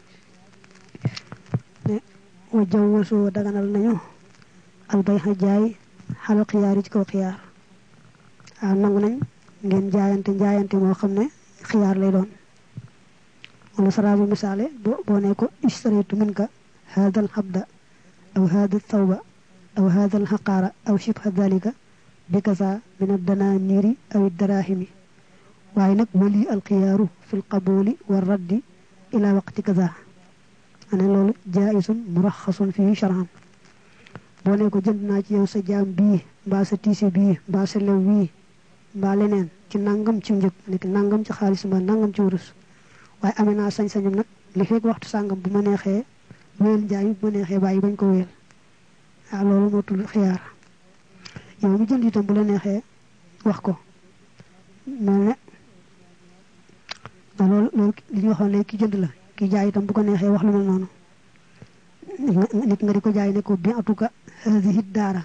ne wa jaw wasoo daganal nañu albay xa jaay xalal xiyaar yi ci kaw xiyaar waaw nangu nañ ngeen jaayante moo xam ne xiyaar lay doon wala saraabu misaale boo ne ko istaraytu minka hada al habda aw hada thawba aw hada al haqaara aw shibha dhalika bi kaza min ad dananiri aw ad darahimi waaye nag wali al xiyaaru fi l qabuli wa raddi ila waqti kaza ane loolu jaisun muraxasun fii shar'an boo ne ko jënd naa ci yow sa jaam bii mbaa sa tiisi bii mbaa sa lew wii mbaa leneen ci nangam ci njëg nekk nangam ci xaalis mbaa nangam ci wurus waaye amee naa sañ-sañam nag li fekk waxtu sàngam bu ma neexee wéel njaay bu ma neexee bàyyi bañ ko wéel waaw loolu moo tudd xiyaar yow mi jënd itam bu la neexee wax ko mel ne loolu li ñu waxoon léegi ki jënd la ki jaay itam bu ko neexee wax lu mel noonu nit nga di ko jaay ne ko bi atuka hadihi daara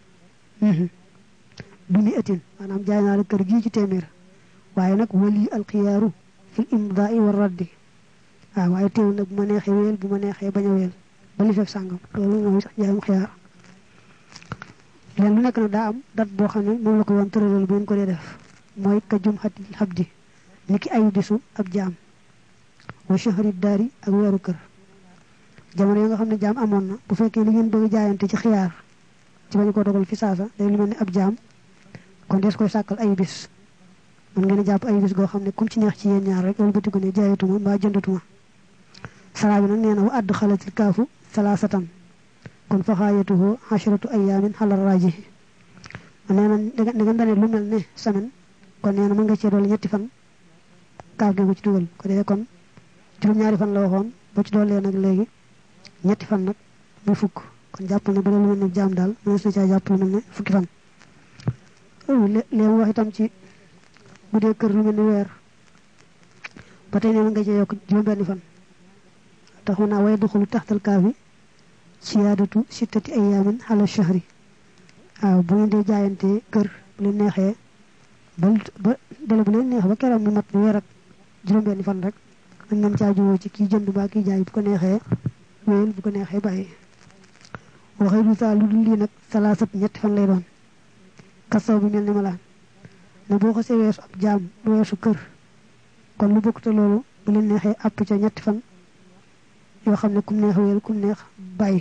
bi mi atin maanaam jaay naa la kër gii ci téeméer waaye nag wali alxiyaaru fil imdaai wa raddi waaw waaye teewul nag bu ma neexee wéel bu ma neexee bañ a wéel ba li fekk sàngam loolu mooy sax jaayum xiyaar leen lu nekk nag daa am dat boo xam ne moom la ko woon tëralal bu ngeen ko dee def mooy ka jum xatil xabdi ni ki ayu bisu ab jaam wa shahri daari ak weeru kër jamono yi nga xam ne jaam amoon na bu fekkee li ngeen bëgg jaayante ci xiyaar ci bañ ko dogal fi saasa day lu mel ne ab jaam kon des koy sàkkal ayu bis man ngeen a jàpp ayu bis goo xam ne kum ci neex ci yéen ñaar rek wala bëti ko ne jaayatuma mbaa jëndatuma saraa bi nag nee na wa add xalatil kaafu salaasatan kon faxaayatuhu asharatu ayaamin xalal raaji nee na da nga dane lu mel ne semaine kon nee na mën nga cee doole ñetti fan kaaf gi ko ci dugal ko defee kon juróom-ñaari fan la waxoon boo ci doolee nag léegi ñetti fan nag muy fukk kon jàppal ne bu dee lu mel ne jaam daal mënees na caa jàpp lu mel ne fukki fan léegi wax itam ci bu dee kër lu mel ni weer ba tey nee na nga cee yokk juróom-benni fan taxu naa way duxulu taxtal kaafi siyaadatu sittati ayaamin ala shahri waaw bu ngeen dee jaayante kër bu leen neexee ba dale bu leen neex ba keroog mu mat bu weer ak juróom-benni fan rek dañ ngeen caa jowoo ci kii jënd ba kii jaay bu ko neexee wéyal bu ko neexee bàyyi waxee du saa lu dul lii nag salaasat ñetti fan lay doon kasaw bi mel ni malaan ne boo ko see weesu ab jaam lu weesu kër kon lu bokk te loolu bu leen neexee àpp ca ñetti fan yoo xam ne kum neex wéyal kum neex bàyyi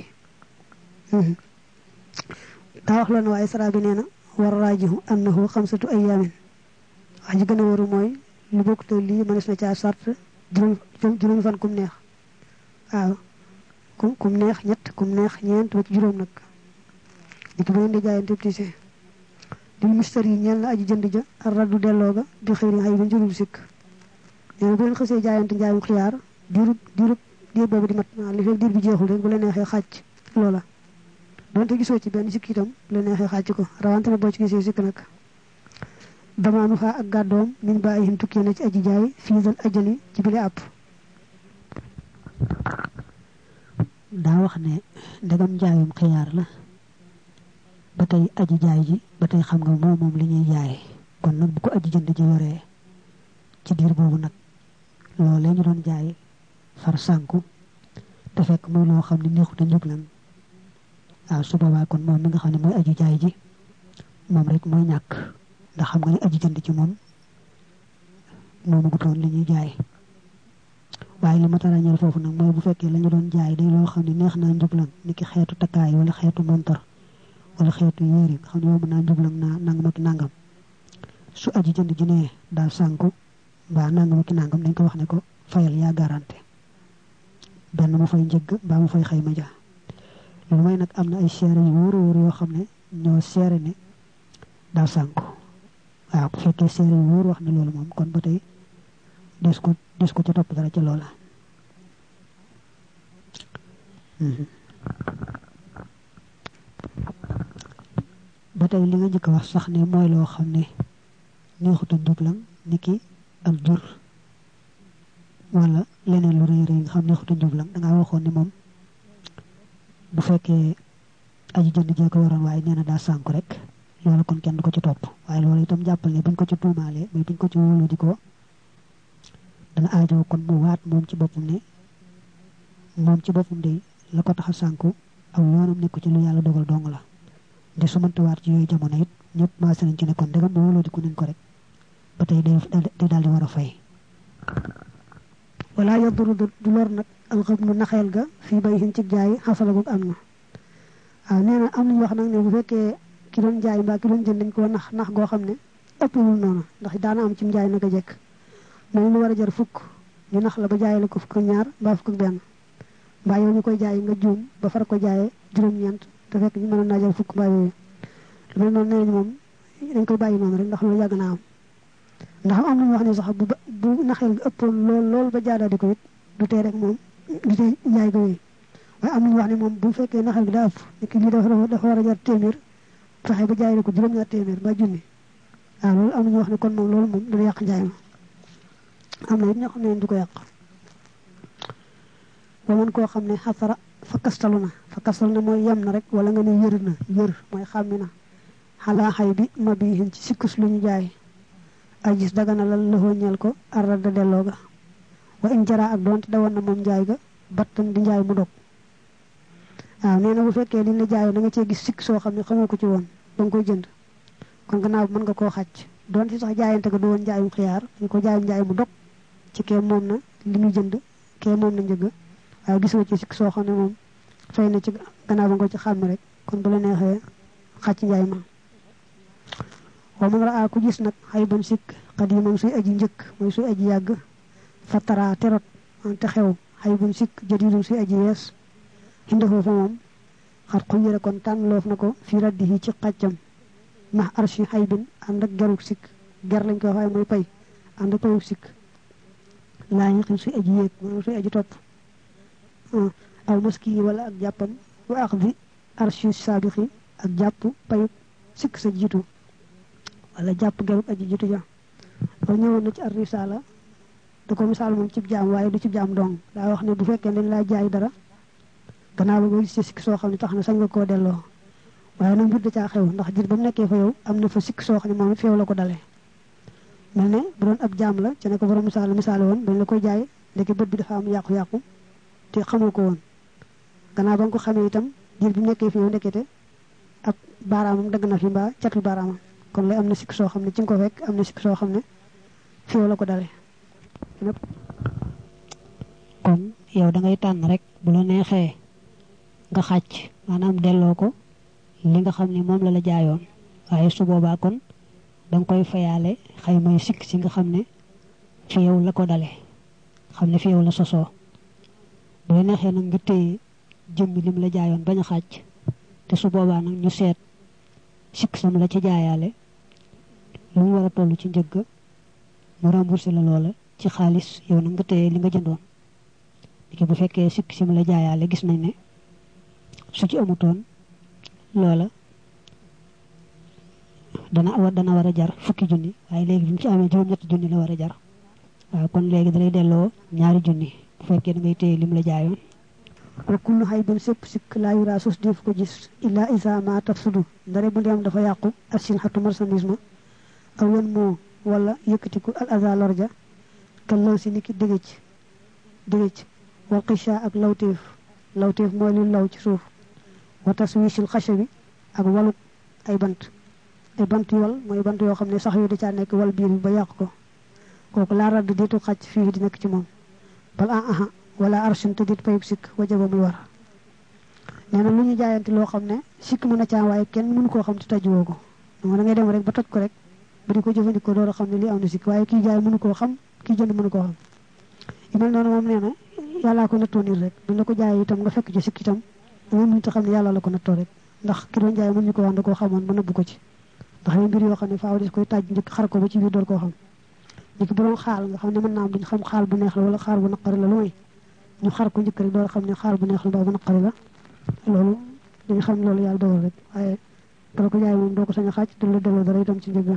daa wax la ne waaye sara bi nee na war raajihu annahu xamsatu ayaamin wax ji gën a waru mooy lu bokk te lii mënees na caa sart juróom fan kum neex waaw kum neex ñett kum neex ñeent ba ci juróom nag di ko bëgg di jaayante tiise di mustari ñeel na aji jënd ja ar raddu delloo ga di xëyri xay ba njurul sikk nee na bu leen xësee jaayante njaayum xiyaar diir boobu di mat li fekk diir bi jeexul rek bu la neexee xàcc loola donte gisoo ci benn sikk itam bu la neexee xàcc ko rawante na boo ci gisee sikk nag damaanu xaa ak gàddoom min ba ayim tukkee na ci aji jaay fiisal ajali ci bile àpp daa wax ne ndegam njaayum xiyaar la ba tey aji jaay ji ba tey xam nga moom li ñuy jaay kon nag bu ko aji jënd ji yoree ci diir boobu nag loolee ñu doon jaay far sànku te fekk muy loo xam ne neexut a njublan waaw su boobaa kon moom mi nga xam ne mooy aji jaay ji moom rek mooy ñàkk ndax xam nga ne aji jënd ci moom moomu gutoon li ñuy jaay waaye li ma tarañeel foofu nag mooy bu fekkee la ñu doon jaay day loo xam ne neex naa njublan ni ki xeetu takkaay wala xeetu montar wala xeetu yéeri nga xam ne moom naa njublan naa nangam ak nangam su aji jënd ji ne daal sànku mbaa nangam ak nangam dañ ko wax ne ko fayal yaa garanté benn mu fay njëgg mbaa mu fay xayma ja lu may nag am na ay seere yu wóor yoo xam ne ñoo seere ne daal sànku waaw bu fekkee seere yu wóor wax ne loolu moom kon ba tey des ko ca topp dara ca loola ba tey li nga njëkk wax sax ne mooy loo xam ne neexuta njublan ni ki ak jur wala leneen lu rëy rëy nga xam neexuta njublan dangaa waxoon ne moom bu fekkee aji jënd jee ko yoroon waaye nee na daa sànku rek loolu kon kenn du ko ci topp waaye loolu itam jàppal ne buñ ko ci tuumaalee muy buñ ko ci wóolu di ko dana aajoo kon mu waat moom ci boppam ne moom ci boppam de la ko tax a sànku aw yoonam nekku ci lu yàlla dogal dong la de su mënta waat ci yooyu jamono it ñëpp maase nañ ci ne kon dëgam wóoloo di ko nañ ko rek ba tey day daal di war a fay wala yaduru du lor nag alxam nu naxeel ga fii bay xin ci jaay xasala goog am na waaw nee na am nañu wax nag ne bu fekkee ki doon jaay mbaa ki doon jënd dañ ko nax goo xam ne ëppwul noonu ndax daana am ci njaay naka jekk mooy lu war a jar fukk ñu nax la ba jaay la ko fukk ak ñaar mbaa fukk ak benn mbaa yow ñu koy jaay nga juum ba far ko jaayee juróom-ñeent te fekk ñu mënoon naa jar fukk mbaa yooyu lu mel noonu nee nañ moom dañ koy bàyyi noonu rek ndax loolu yàgg naa am ndax am nañu wax ne sax bu naxeel nga ëppoon lool ba jaadaa di ko it du tee rek moom du tee njaay ga wéy waaye am nañu wax ne moom bu fekkee naxeel gi daa ëpp ni ki lii dafa war a jar téeméer fexe ba jaay la ko juróom-ñaar téeméer ba junni waaw loolu am nañu wax ne kon moom loolu moom dana yàq njaay ma am na it ñoo xam ne du ko yàq ba mën koo xam ne xasara fakkastalu na mooy yem na rek wala nga ne yër mooy xàmmi na xalaa xay bi ma bi hin ci sikkus lu ñu jaay ay gis dagana la ñeel ko arada delloo ga wa in jara ak doonte dawoon na moom njaay ga battan di njaay mu dog waaw nee na bu fekkee liñ la jaayoo da nga cee gis sikk soo xam ne xamoo ko ci woon ba nga koy jënd kon gannaaw mën nga koo xàcc doon si sax jaayante ga du woon njaayum xiyaar ñu ko jaayum njaay mu dog ci kee moom na li muy jënd kee moom na njëgg waaye gisoo ci sikk soo xam ne moom fay na ci gannaaw ba nga ko ci xàmme rek kon bu la neexee xàcc njaay ma wa man raa ku gis nag xay ban sikk xadiimam suy aji njëkk mooy suy aji yàgg fatara terot te xew xay ban sikk jadiidum suy aji yees xindafoo fa moom xat xuyira kon tànn loof na ko fi raddihi ci xàccam max arshi xay bin ànd ak geruk sikk ger lañ koy waxee mooy pay ànd ak payuk sikk laa ñaqin suy aji yéeg maanaam suy aji topp aw maski yi wala ak jàppam wa axdi arshi saabixi ak jàpp payuk sikk sa jiitu wala jàpp geruk aji jiitu ja loolu ñëwoon na ci ar risala da ko misaal moom cib jaam waaye du cib jaam dong daa wax ne bu fekkee dañ laa jaay dara gannaaw ba nga gis sikk soo xam ne tax na sañ nga koo delloo waaye nag mbir da caa xew ndax jir ba mu nekkee fa yow am na fa sikk soo xam ne moom it feew la ko dalee mel ne bu doon ab jaam la ci ne ko borom misaale woon dañ la koy jaay ndeke bët bi dafa am yàqu-yàqu te xamoo ko woon gannaaw ba nga ko xamee itam jir bi mu nekkee fi yow ndekete ak baaraamam dagg na fi mbaa catul baaraamam kon lay am na sikk soo xam ne ci nga ko fekk am na sikk soo xam ne feew la ko dalee kon yow da ngay tànn rek bu la neexee nga xàcc maanaam delloo ko li nga xam ne moom la jaayoon waaye su boobaa kon danga koy fayaale xaymay sikk si nga xam ne fi yow la ko dalé xamné fi yow la soso bu la nexé nak nga téy jëmmi lim la jaayoon baña xacc té su boba nak ñu sét sik sam la ci jaayalé lu wara tollu ci njëgg mu rembourser la loola ci xaalis yow na nga téye li nga jëndoon diki bu fekkee sik sim la jaayaale gis nañ ne su ci amutoon loola dana war a jar fukki junni waaye léegi bi mu ci amee juróom ñetti junni la war a jar waaw kon léegi dalay delloo ñaari junni bu fekkee da ngay téye lim la jaayoon wa kullu haybin sip sik la yura sus def ko gis illa isa ma tafsudu ndare bu dem dafa yaqku asin hatu marchandisme aw yon mo wala yëkëtiku al azal lorja kallo ci niki degec wa qisha ak lawtif moy li law ci suuf wa taswisul khashabi ak walu ay bant wal moy bant yo xamne sax yu di ca nek wal biir ba yaq ko koku la rad ditu xacc fi di nek ci mom bal aha wala arshun tudit payib sik wajaba muy war neena lu ñu jaayanti lo xamne sik mëna ca waye kenn mënu ko xam ci tajjo ko da ngay dem rek ba toj ko rek ba di ko jëfandikoo door a xam ne li am na sik waaye kii jaay mënu koo xam kii jënd mënu koo xam yu mel noonu moom nee na yàllaa ko nattoo nit rek bu la ko jaay itam nga fekk ci sik itam moom ñu ta xam ne yàlla la ko nattoo rek ndax ki doon jaay mënu ko wax da koo xamoon ba nëbb ko ci ndax ay mbir yoo xam ne faaw des koy tàj njëkk xar ko ba ci biir door koo xam niki bu doon xaal nga xam ne mën naa am duñ xam xaal bu neex la wala xaal bu naqari la lu may ñu xar ko njëkk rek door xam ne xaal bu neex la mbaa bu naqari la loolu dañu xam loolu yàlla dogal rek waaye dara ko jaay moom doo ko sañ a xaaj te lu delloo dara itam ci njëg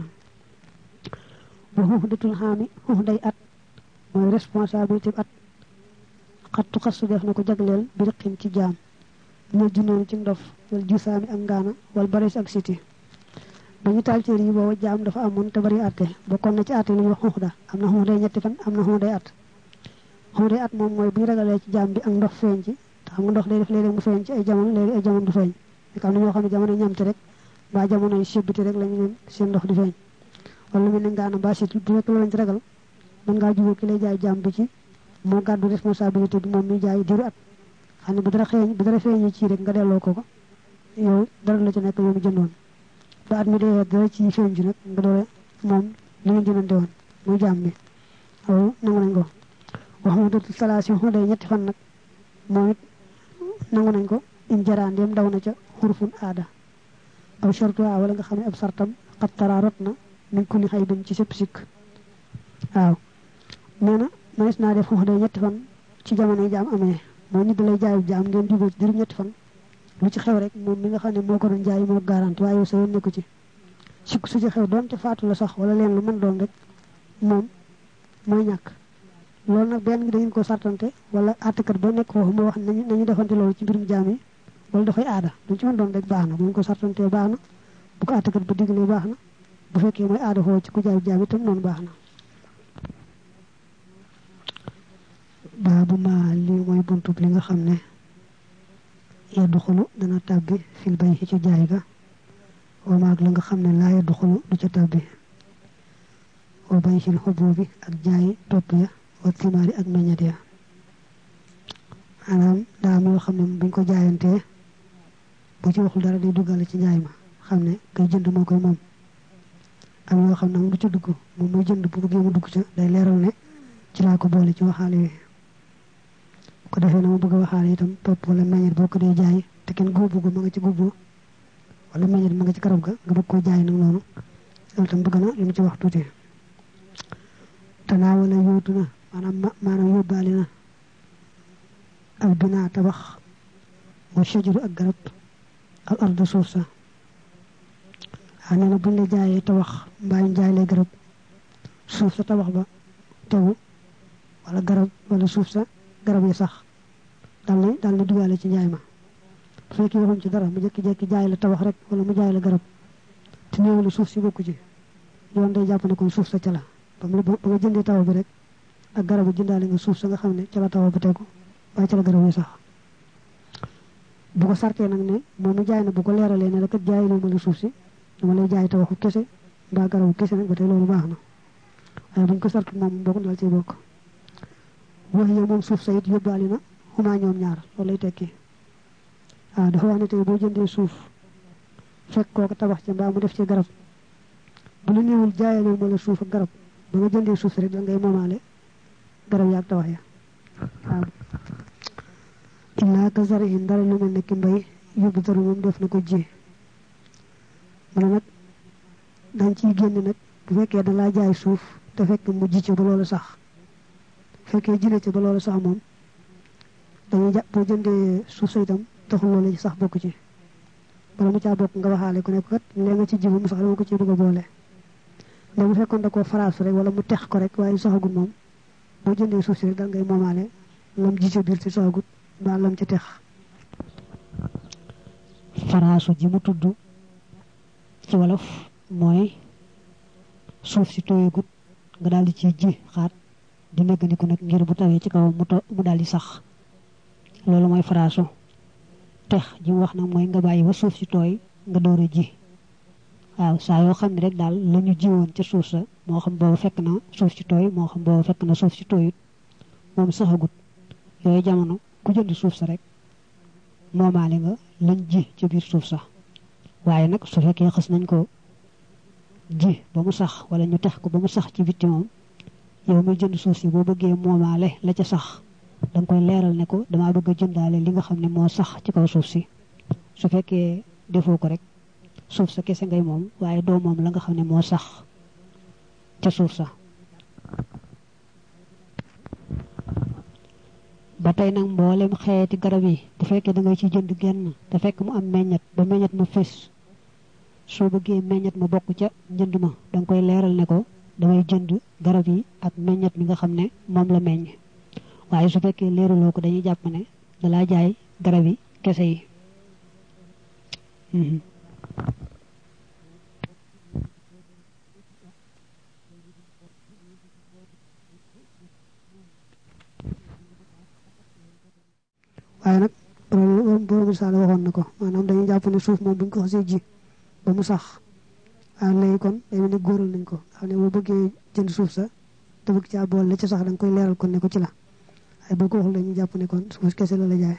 wa hudatul hami huday at moy responsabilité at xattu xassu def nako jaglel bi riqin ci jaam ñu junoon ci ndof wal jusami ak ngana wal baris ak city dañu tal ci yi bo jaam dafa amon te bari até bokkon na ci até li wax huda amna huday ñetti fan amna huday at mom moy bu ragalé ci jaam bi ak ndof feñ ci xam nga ndox day def léeg mu feñ ci ay jamono léegi ay jamono du feñ am na ñoo xam ne jamono ñamte rek ba jamono yi sibiti rek lañu leen seen ndox di feñ wala mel ni ngaana ba sit bu rek lañ ci ragal man nga jugo ki lay jaay jaam bi ci mo gaddu responsabilité bi mom mi jaay diru at xane bu dara feñ ci rek nga delo ko yow dara la ci nek yow mi jëndoon ba at mi dé dara ci feñ ci nak nga doole mom li ngeen jëndante won muy jaam bi aw nangu nañ ko wax mu dut salation ho day ñetti fan nak momit nangu nañ ko in jaraan dem daw na ca hurfun aada aw shartu wala nga xamne ab sartam qad tararatna min kulli haybin ci sep sik waaw neena manes na def wax day ñetti fan ci jamono jaam amé mo ñu dalay jaay jaam ngeen digo ci dir ñetti fan lu ci xew rek mom mi nga xamne moko doon jaay mo garantie waye sa yoon neeku ci sik su ci xew doon te faatu la sax wala leen lu mën doon rek mom moy ñak lool nak ben ngi dañu ko sartante wala atakat do nek ko mo wax nañu defante lool ci birum jaam yi wala da fay aada du ci mën doon rek baaxna bu ko sartante baaxna bu ko atakat bu diglé baaxna bu fekkee moy aada ho ci ku jaay jaam itam non baaxna babu ma li moy buntu li nga xamne yadkhulu dana tabbi fil bay'i ci jaay ga wa ma ak la nga xamne la yadkhulu du ci tabbi wa bay'il hububi ak jaay top ya wa thimari ak meññat ya anam da mo xamne buñ ko jaayante bu ci waxul dara day duggal ci jaay ma xamne kay jënd mo koy mom am yo xamne mu ci dugg mo moy jënd bu bëgge mu dugg ci day leral ne ci la ko boole ci waxale wi ko defé na mu bëgg waxale itam top wala meññat boko day jaay te ken gobu go ma nga ci gobu wala meññat ma nga ci karab ga nga bëgg ko jaay nak nonu loolu tam bëgg na limu ci wax tuuti tanawala yutuna manam yobalina al bina tabax wa shajaru ak garab al ardu suusa anana buñ la jaayé tabax mbaay jaay lay garab suuf sa tabax ba tawu wala garab wala suuf sa garab yi sax dal na dugalé ci jaay ma fekki waxum ci dara mu jekki jaay la tabax rek wala mu jaay la garab te neewul suuf ci bokku ci yoon day japp ne ko suuf sa ci la ba nga jëndé taw bi rek ak garab jëndalé nga suuf sa nga xamné ci la taw bi tegu ba ci la garab yi sax bu ko sarté nak ne mo mu jaay na bu ko léralé ne rek jaay lu mëna suuf ci dama lay jaay tawaxu kessé ba garabu kessé nak batay lolu baxna ay buñ ko sarté mom bokku dal ci bokk wax yow mom suuf sayit yobali na huma ñoom ñaar lolay tekki dafa wax ne tay bo jëndé suuf fekk ko tabax ci ba mu def ci garab bu lu neewul jaayalé mo la suuf ak garab ba nga jëndee suuf rek da ngay moomaale garab yaak tawax ya waaw illa ka zarihin dara lu mel ne ki mbay yóbbu dara moom def na ko ji mu ne nag dañ ciy génn nag bu fekkee da laa jaay suuf te fekk mu ji ci ba loolu sax fekkee jine ci ba loolu sax moom dañuy jàpp boo jëndee suuf sa itam taxul loolu ci sax bokk ci bala mu caa bokk nga waxaale ku ne ko kat lee nga ci jiwu mu sax dama ko ci bëgg a boole léegi bu fekkoon da koo faraasu rek wala mu tex ko rek waaye saxagut moom boo jëndee suuf si rek da ngay moomaale lam ji ci biir ci saxagut ba lam ci tex faraasu ji mu tudd ci wolof mooy suuf si tooyagut nga daal di ci ji xaat di neggandiku nag ngir bu tawee ci kaw mu daal di sax loolu mooy faraasu tex ji mu wax nag mooy nga bàyyi ba suuf si tooy nga door a ji waaw saa yoo xam ne rek daal la ñu jiwoon ca suuf sa moo xam boobu fekk na suuf si tooy moo xam boobu fekk na suuf si tooyut moom saxagut yooyu jamono ku jënd suuf sa rek moomaale nga lañ ji ca biir suuf sa waaye nag su fekkee xës nañ ko ji ba mu sax wala ñu tex ko ba mu sax ci bitti moom yow muy jënd suuf si boo bëggee moomaale la ca sax danga koy leeral ne ko damaa bëgg a jëndaale li nga xam ne moo sax ci kaw suuf si su fekkee defoo ko rek suuf sa kese ngay moom waaye doo moom la nga xam ne moo sax ca suuf sa ba tey nag mboolem xeeti garab yi bu fekkee da ngay ci jënd genn te fekk mu am meññet ba meññet ma fés soo bëggee meññet ma bokk ca njënd ma danga koy leeral ne ko damay jënd garab yi ak meññet mi nga xam ne moom la meññ waaye su fekkee leeraloo ko dañuy jàpp ne dalaa jaay garab yi kese yi waaye nag borom misaal waxoon na ko maanaam dañuy jàpp ne suuf moom buñ ko xasee ji ba mu sax waaw léegi kon day mel ni góoral nañ ko xam ne boo bëggee jënd suuf sa te bëgg caa boole la ca sax da nga koy leeral kon ne ko ci la waaye boo ko waxul dañuy jàpp ne kon suuf kese la la jaay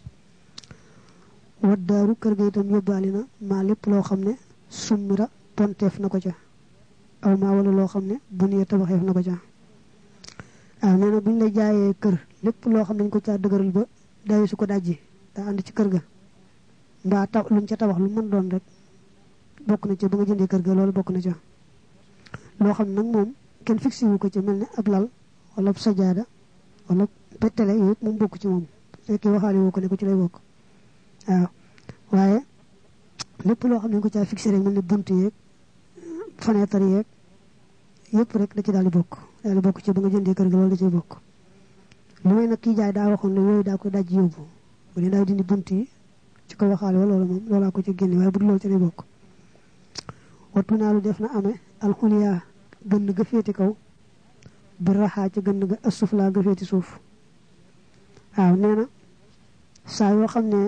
wat daaru kër ga itam yóbbaali na maa lépp loo xam ne summira ponteef na ko ca aw maa wala loo xam ne bu niee tabaxeef na ko ca waaw nee na buñ lay jaayee kër lépp loo xam ne dañ ko caa dëgëral ba dayu su ko dajji daa ànd ci kër ga mbaa taw luñ ca tabax lu mën doon rek bokk na ca ba nga jëndee kër ga loolu bokk na ca loo xam ne nag moom kenn fixé wu ko ca mel ne ab lal wala ab sajaada wala bettele yooyu moom bokk ci moom fekkee waxaale woo ko ne ko ci lay bokk waaw waaye lépp loo xam ne ko caa fixé rek mel ne bunt yeeg fenêtre yeeg yëpp rek da ci daal di bokk ci ba nga jëndee kër ga loolu da ciy bokk li may nag kii jaay daa waxoon ne yooyu daa ko daj yóbbu bu ne daal dindi bunt yi ci ko waxaale wala loolu moom loolaa ko ci génne waaye bu dul loolu ci lay bokk wattu naa lu def na amee alxuliyaa gënn ga féeti kaw bi raxaa ci gënn ga asuf laa ga féeti suuf waaw nee na saa yoo xam ne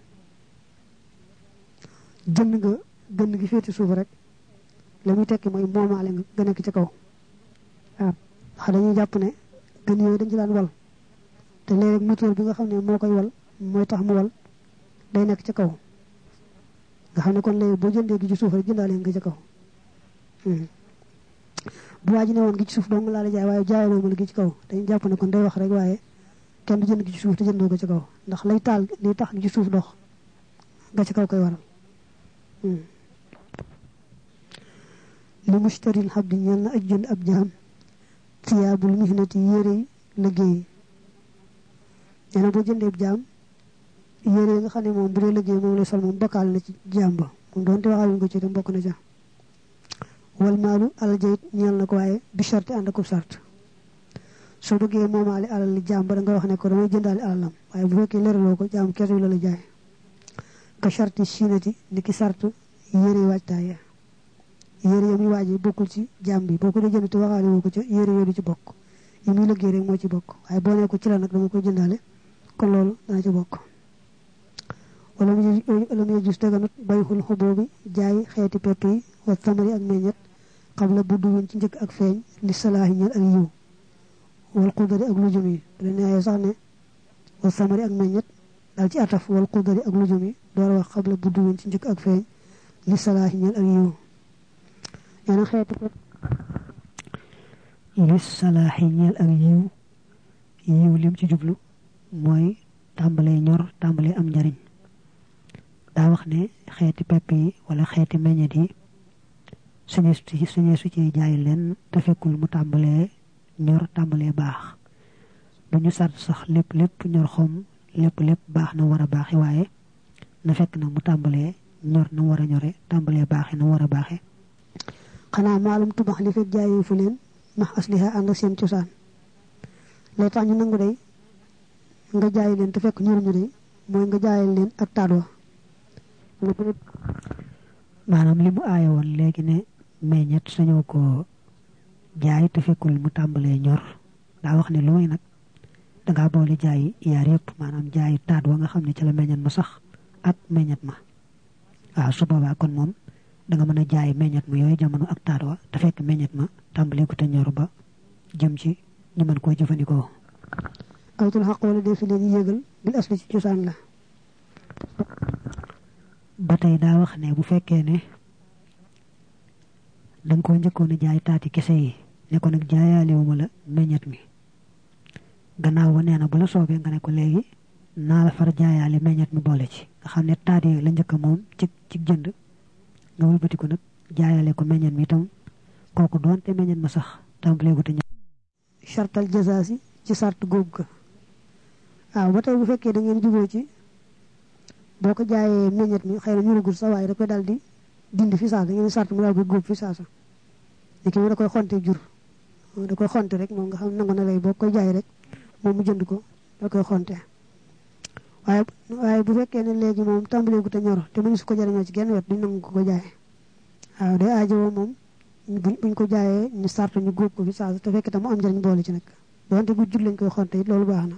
jënd nga gënn gi féeti suuf rek la muy tekki mooy moomaale nga nekk ci kaw waaw ndax dañuy jàpp ne gën yooyu dañ ci daan wal te léegi moteur bi nga xam ne moo koy wal mooy tax mu wal day nekk ci kaw nga xam ne kon léegi boo jëndee gi ci suuf rek jëndaale nga ci kaw bu waa ji ne woon gi ci suuf dong laa la jaay waaye jaayaloo ma la gi ci kaw dañuy jàpp ne kon day wax rek waaye kenn du jënd gi ci suuf te jëndoo ko ci kaw ndax lay tax gi ci suuf dox nga ci kaw koy waral li mushtaril xabdi ñeel na aj jënd ab jaam tiyaabul mihnati yére liggéey nee na boo jëndee ab jaam yére yi nga xam ne moom bu dee liggéey moom lay sol moom bokkaal na ci jaam ba moom doonte waxaaluñ ko ci dem bokk na ca wal maalu alal jayit ñeel na ko waaye bi charte ànd akub sart soo bëggee moomaale alal li jaam ba da nga wax ne ko damay jëndaale alalam waaye bu fekkee leeraloo ko jaam kese la la jaay ka charte siinati ni ki sart yére yi waajtaaye yére yi muy waaj yi bokkul ci jaam bi boo ko dee jënd te waxaale woo ko ca yére yooyu du ci bokk yi muy liggéey rek moo ci bokk waaye boo nee ko ci la nag dama koy jëndaale kon loolu dana ci bokk wala mu jus daganut bayxul xuboo bi jaay xeeti pepp yi wa tamari ak meññet xam la buddu woon ci njëkk ak feeñ li salaahi ñel ak yiw wal xudari ak lujum yi bu la neexee sax ne wa tamari ak meññet daal ci ataf wal xudari ak lujum yi door a wax xam la buddu woon ci njëkk ak feeñ li salaahi ñel ak yiw yeneen xeeti pepp lis salaahi ñeel ak yiw lim ci jublu mooy tàmbalee ñor tàmbalee am njariñ daa wax ne xeeti pepp yi wala xeeti meññet yi suñu su ci jaay leen te fekkul mu tàmbalee ñor tàmbalee baax duñu sart sax lépp ñor xom lépp baax na war a baaxe waaye na fekk na mu tàmbalee ñor na war a ñore tàmbalee baaxe na war a baaxe xanaa maalum tubax li fekk jaayee fu leen max asliha ànd ak seen cosaan lay tax ñu nangu day nga jaay leen te fekk ñoruñu day mooy nga jaayal leen ak taadwa maanaam li mu aaye woon léegi ne meññet sañoo ko jaay te fekkul mu tàmbalee ñor daa wax ne lu may nag dangaa boole jaay yaar yëpp maanaam jaay taat wa nga xam ne ci la meññet ma sax ak meññet ma waaw su boobaa kon moom danga mën a jaay meññet ma yooyu jamono ak taat wa te fekk meññet ma tàmbalee ko te ñor ba jëm ci ñu mën koo jëfandikoo awtul xaq wala def leen yéegal bil asli ci cosaan la ba tey daa wax ne bu fekkee ne danga ko njëkkoon a jaay taati kese yi ne ko nag jaayaaliwuma la meññet mi gannaaw ba nee na bu la soobee nga ne ko léegi naa la far jaayaale meññet mi boole ci nga xam ne taat yooyu la njëkk moom ci jënd nga wëlbati ko nag jaayaale ko meññet mi itam kooku doonte meññet ma sax tàmbalee ko te chartal jazaasi ci sart góob ga waaw ba tey bu fekkee da ngeen juboo ci boo ko jaayee meññet mi xëy na ñoragul sa waaye da koy daal di dindi fi saasa ngeen sart mu daal koy góob fi saasa léegi mu da koy xonte jur da koy xonte rek moom nga xam nangu na lay boo koy jaay rek moom mu jënd ko da koy xonte waaye bu fekkee ne léegi moom tàmbalee gu te ñor te mënu su ko jariñoo ci genn wet duñ nangu ko jaay waaw day aajowoo moom buñ ko jaayee ñu sart ñu góob ko fi saasa te fekk tam mu am njariñ boole ci nag donte gu jur lañ koy xonte it loolu baax na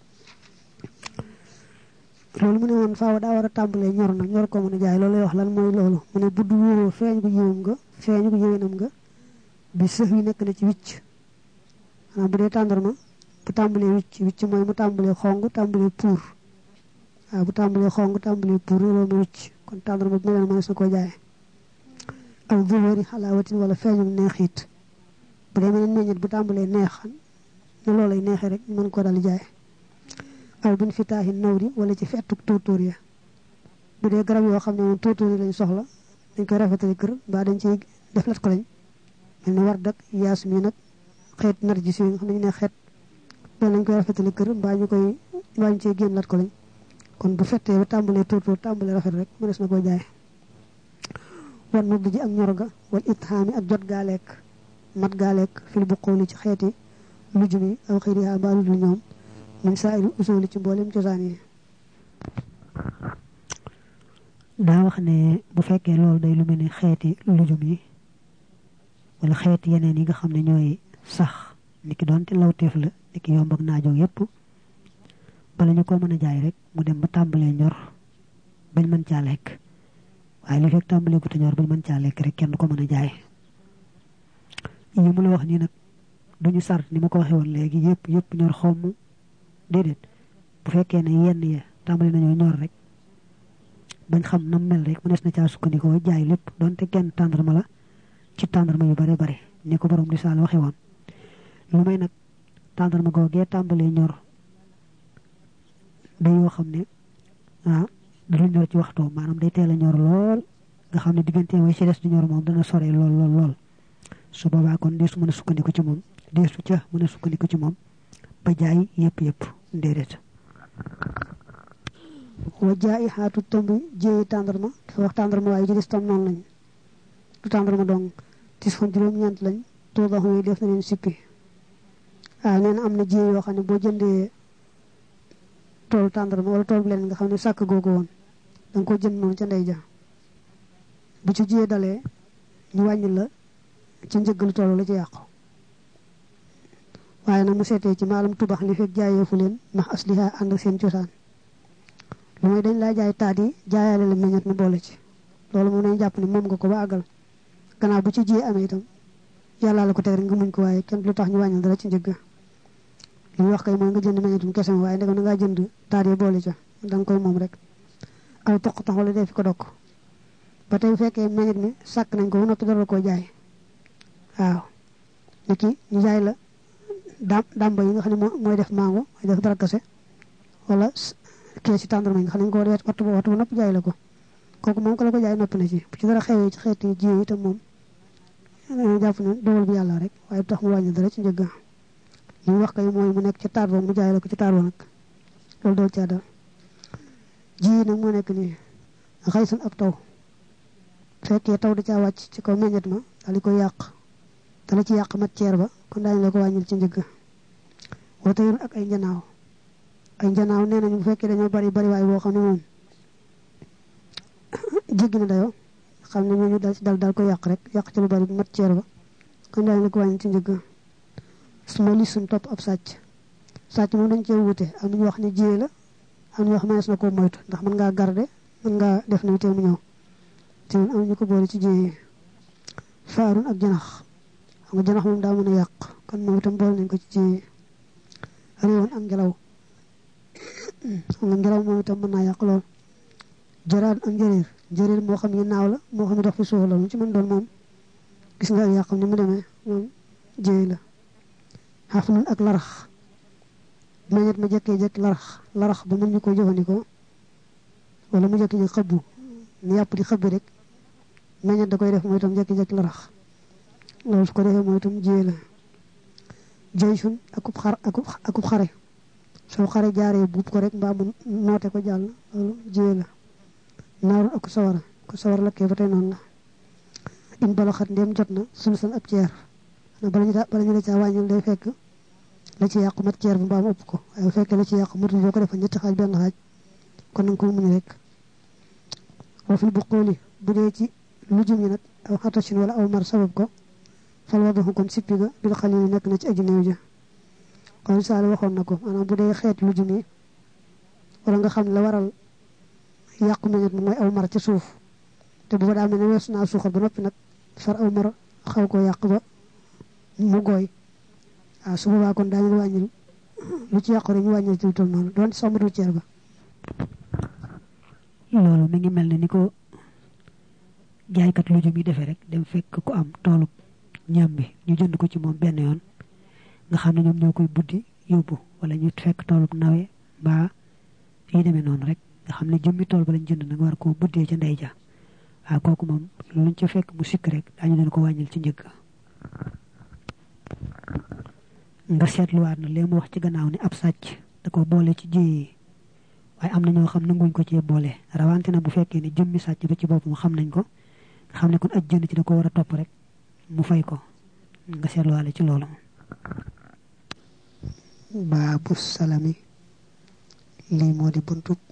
loolu mu ne woon faaw daa war a tàmbalee ñor na ñor ko mën a jaay loolu lay wax lan mooy loolu mu ne budd wóoroo feeñ gu yéwénam nga bi sëf yi nekk na ci wicc maanaam bu dee tàndarma bu tàmbalee wicc mooy mu tàmbalee xong tàmbalee puur waaw bu tàmbalee xong tàmbalee puur loolu mu wicc kon tàndarma bu meleen mënees na koo jaay aw zuhuri xalaawatin wala feeñum neexiit bu dee meneen meññet bu tàmbalee neex ne loolu lay neexee rek mën koo dal jaay aw bin fitaahi nawri wala ci fettuk tóotóor ya bu dee garab yoo xam ne moom tóotóor yi lañ soxla dañ koy rafetali kër mbaa dañ ciy def lat ko lañ mel ne war dak yaas mi nag xeet narjis yi nga xam ne ñu ne xeet loolu lañ koy rafetali kër mbaa ñu ciy génn lat ko lañ kon bu fettee ba tàmbalee tóotóor tàmbalee rafet rek mënees na koo jaay war nudd ji ak ñor ga wala ithaami ak jot gaa lekk mat gaa lekk fil bu xooli ci xeeti lujumi aw xëyriha mbaa lu dul ñoom min saa'il usuli ci mboolem cosaan yi daa wax ne bu fekkee loolu day lu mel ni xeeti lujum yi wala xeeti yeneen yi nga xam ne ñooy sax ni ki doonte lawteef la ni ki yomb ak naajoog yépp bala ñu ko mën a jaay rek mu dem ba tàmbalee ñor bañ mën caa lekk waaye li fekk tàmbalee ko te ñor bañ mën caa lekk rek kenn du ko mën a jaay yi mu la wax nii nag duñu sart ni ma ko waxee woon léegi yépp ñor xomm déedéet bu fekkee ne yenn ya tàmbali nañoo ñor rek bañ xam nam mel rek mënees na caa sukkandikoo jaay lépp donte kenn tàndarma la ci tàndarma yu bare ni ko borom risaal waxe woon lu may nag tàndarma googee tàmbalee ñor day yoo xam ne du ñor ci waxtu maanaam day teel a ñor lool nga xam ne diggante way ci des di ñor moom dana sore lool su boobaa kon deesu mën a sukkandiku ci moom deesu ca mën a sukkandiku ci moom ba jaay yépp déedéet wa jaay xaatu tombi jéeyi tàndarma dafa wax tàndarma waaye ci des tam noonu lañ du tàndarma dong tis xon juróom-ñeent lañ tuudax yooyu def na leen sippi nee na am na jéey yoo xam ne boo jëndee tool tàndarma wala tool bu leen nga xam ne sàkk googu woon danga ko jënd noonu ca ndey ja bu ci jéey dalee ñu wàññi la ci njëggalu tool la ci yàqu waaye nag mu seetee ci maalam tubax li fekk jaayeefu leen ndax asliha ànd ak seen cosaan lu mooy dañ laa jaay taat yi jaayaale la meññet mu boole ci loolu moom nañ jàpp ne moom nga ko ba àggal gannaaw bu ci jiyee amee itam yàllaa la ko teg rek nga muñ ko waaye kenn lu tax ñu wàññal dara ci njëgg li ñu wax kay mooy nga jënd meññetum kese waaye ndegam na ngaa jënd taat yi boole ca danga koy moom rek aw toq tax wala dee fi ko dokk ba tey bu fekkee meññet mi sàkk nañ ko ba noppi dara koo jaay waaw niki ñu jaay la damba yi nga xam ne mooy def mango mooy def darkase wala keesi tàndarma yi nga xam ne ko def wattu ba nopp jaay la ko kooku moom ko la ko jaay nopp na ci bu ci dara xewee ci xeeti ji itam moom jàpp ne dogal bi yàlla rek waaye tax mu wàññi dara ci njëgg li wax kay mooy mu nekk ci taar ba mu jaay la ko ci taar ba nag loolu dool caa dal ji nag moo nekk nii xaysun ab taw fekkee taw da caa wàcc ci kaw meññet ma daal di koy yàq dala ci yàq matière ba kon daañu la ko wàññil ci njëgg wata yun ak ay njanaaw nee nañu bu fekkee dañoo bari waaye boo xam ne moom jéggi na dayoo xam ne ñooñu dal ko yàq rek yàq ci lu bari matière ba kon daañu la ko wàññil ci njëgg su ma lis suñ topp ab sàcc moom dañ cee wute am nañu wax ne jiyee la am nañu wax mënees na koo moytu ndax mën ngaa garder mën ngaa def na teew mu ñëw te am ñu ko boole ci jiyee faarun ak janax xam nga janax moom daa mën a yàq kon moom itam boole nañ ko ci jiyee réewoon ak ngelaw xam nga ngelaw moom itam mën naa yàq lool jaraan ak njëriñ moo xam ne naaw la moo xam ne dox fi suuf la mu ci mën doon moom gis nga ak yàqam ni mu demee moom jiyee la xafnun ak larax meññet ma jekki larax ba mën ñu koy jëfandikoo wala mu jekki xëbbu ni yàpp di xëbbi rek meññet da koy def mooy itam jekki larax loolu su ko defee mooy itam jiyee la jaysun akub xare soo xare jaaree buub ko rek mbaa mu noote ko jàll loolu jiyee la naarun ak ku sawara lakkee ba tey noonu la in balaxat ndéem jot na sulusan ab ceer bala ñu la caa wàññil day fekk la ci yàqu mat ceer bu mbaa mu ëpp ko waaye bu fekkee la ci yàqu matul boo ko defal ñetti xaaj benn xaaj kon nanga ko muñ rek wa fil buqooli bu dee ci lujum yi nag aw xatasin wala aw mar sabab ko fal wadaxu kon sippi ga bil xalil nekk na ci aju néew ja kon saali waxoon na ko maanaam bu dee xeet lujum yi wala nga xam la waral yàqu meñet mooy aw mar ci suuf te bu fa daa mel ne weesu naa suuxal ba noppi nag far aw mar xaw koo yàq ba mu gooy waaw su boobaa kon daañu wàññil lu ci yàqu rek ñu wàññil ci lu toll noonu doon sombatul ceer ba loolu mi ngi mel ne ni ko jaaykat lu jëm yi defee rek dem fekk ku am toolub ñam bi ñu jënd ko ci moom benn yoon nga xam ne ñoom ñoo koy buddi yóbbu wala ñu fekk toolub nawe mbaa yi demee noonu rek nga xam ne jëmmi tool ba lañ jënd nag war koo buddee ca ndey ja waaw kooku moom luñ ca fekk mu sikk rek daañu leen ko wàññil ci njëgg nga seetluwaat na lee mu wax ci gannaaw ni ab sàcc da ko boole ci jiyee waaye am na ñoo xam nanguñ ko cee boole rawante na bu fekkee ne jëmmi sàcc ba ci boppam xam nañ ko nga xam ne kon aj jënd ci da ko war a topp rek mu fay ko nga seetluwaale ci loolu baabu salami lii moo di buntu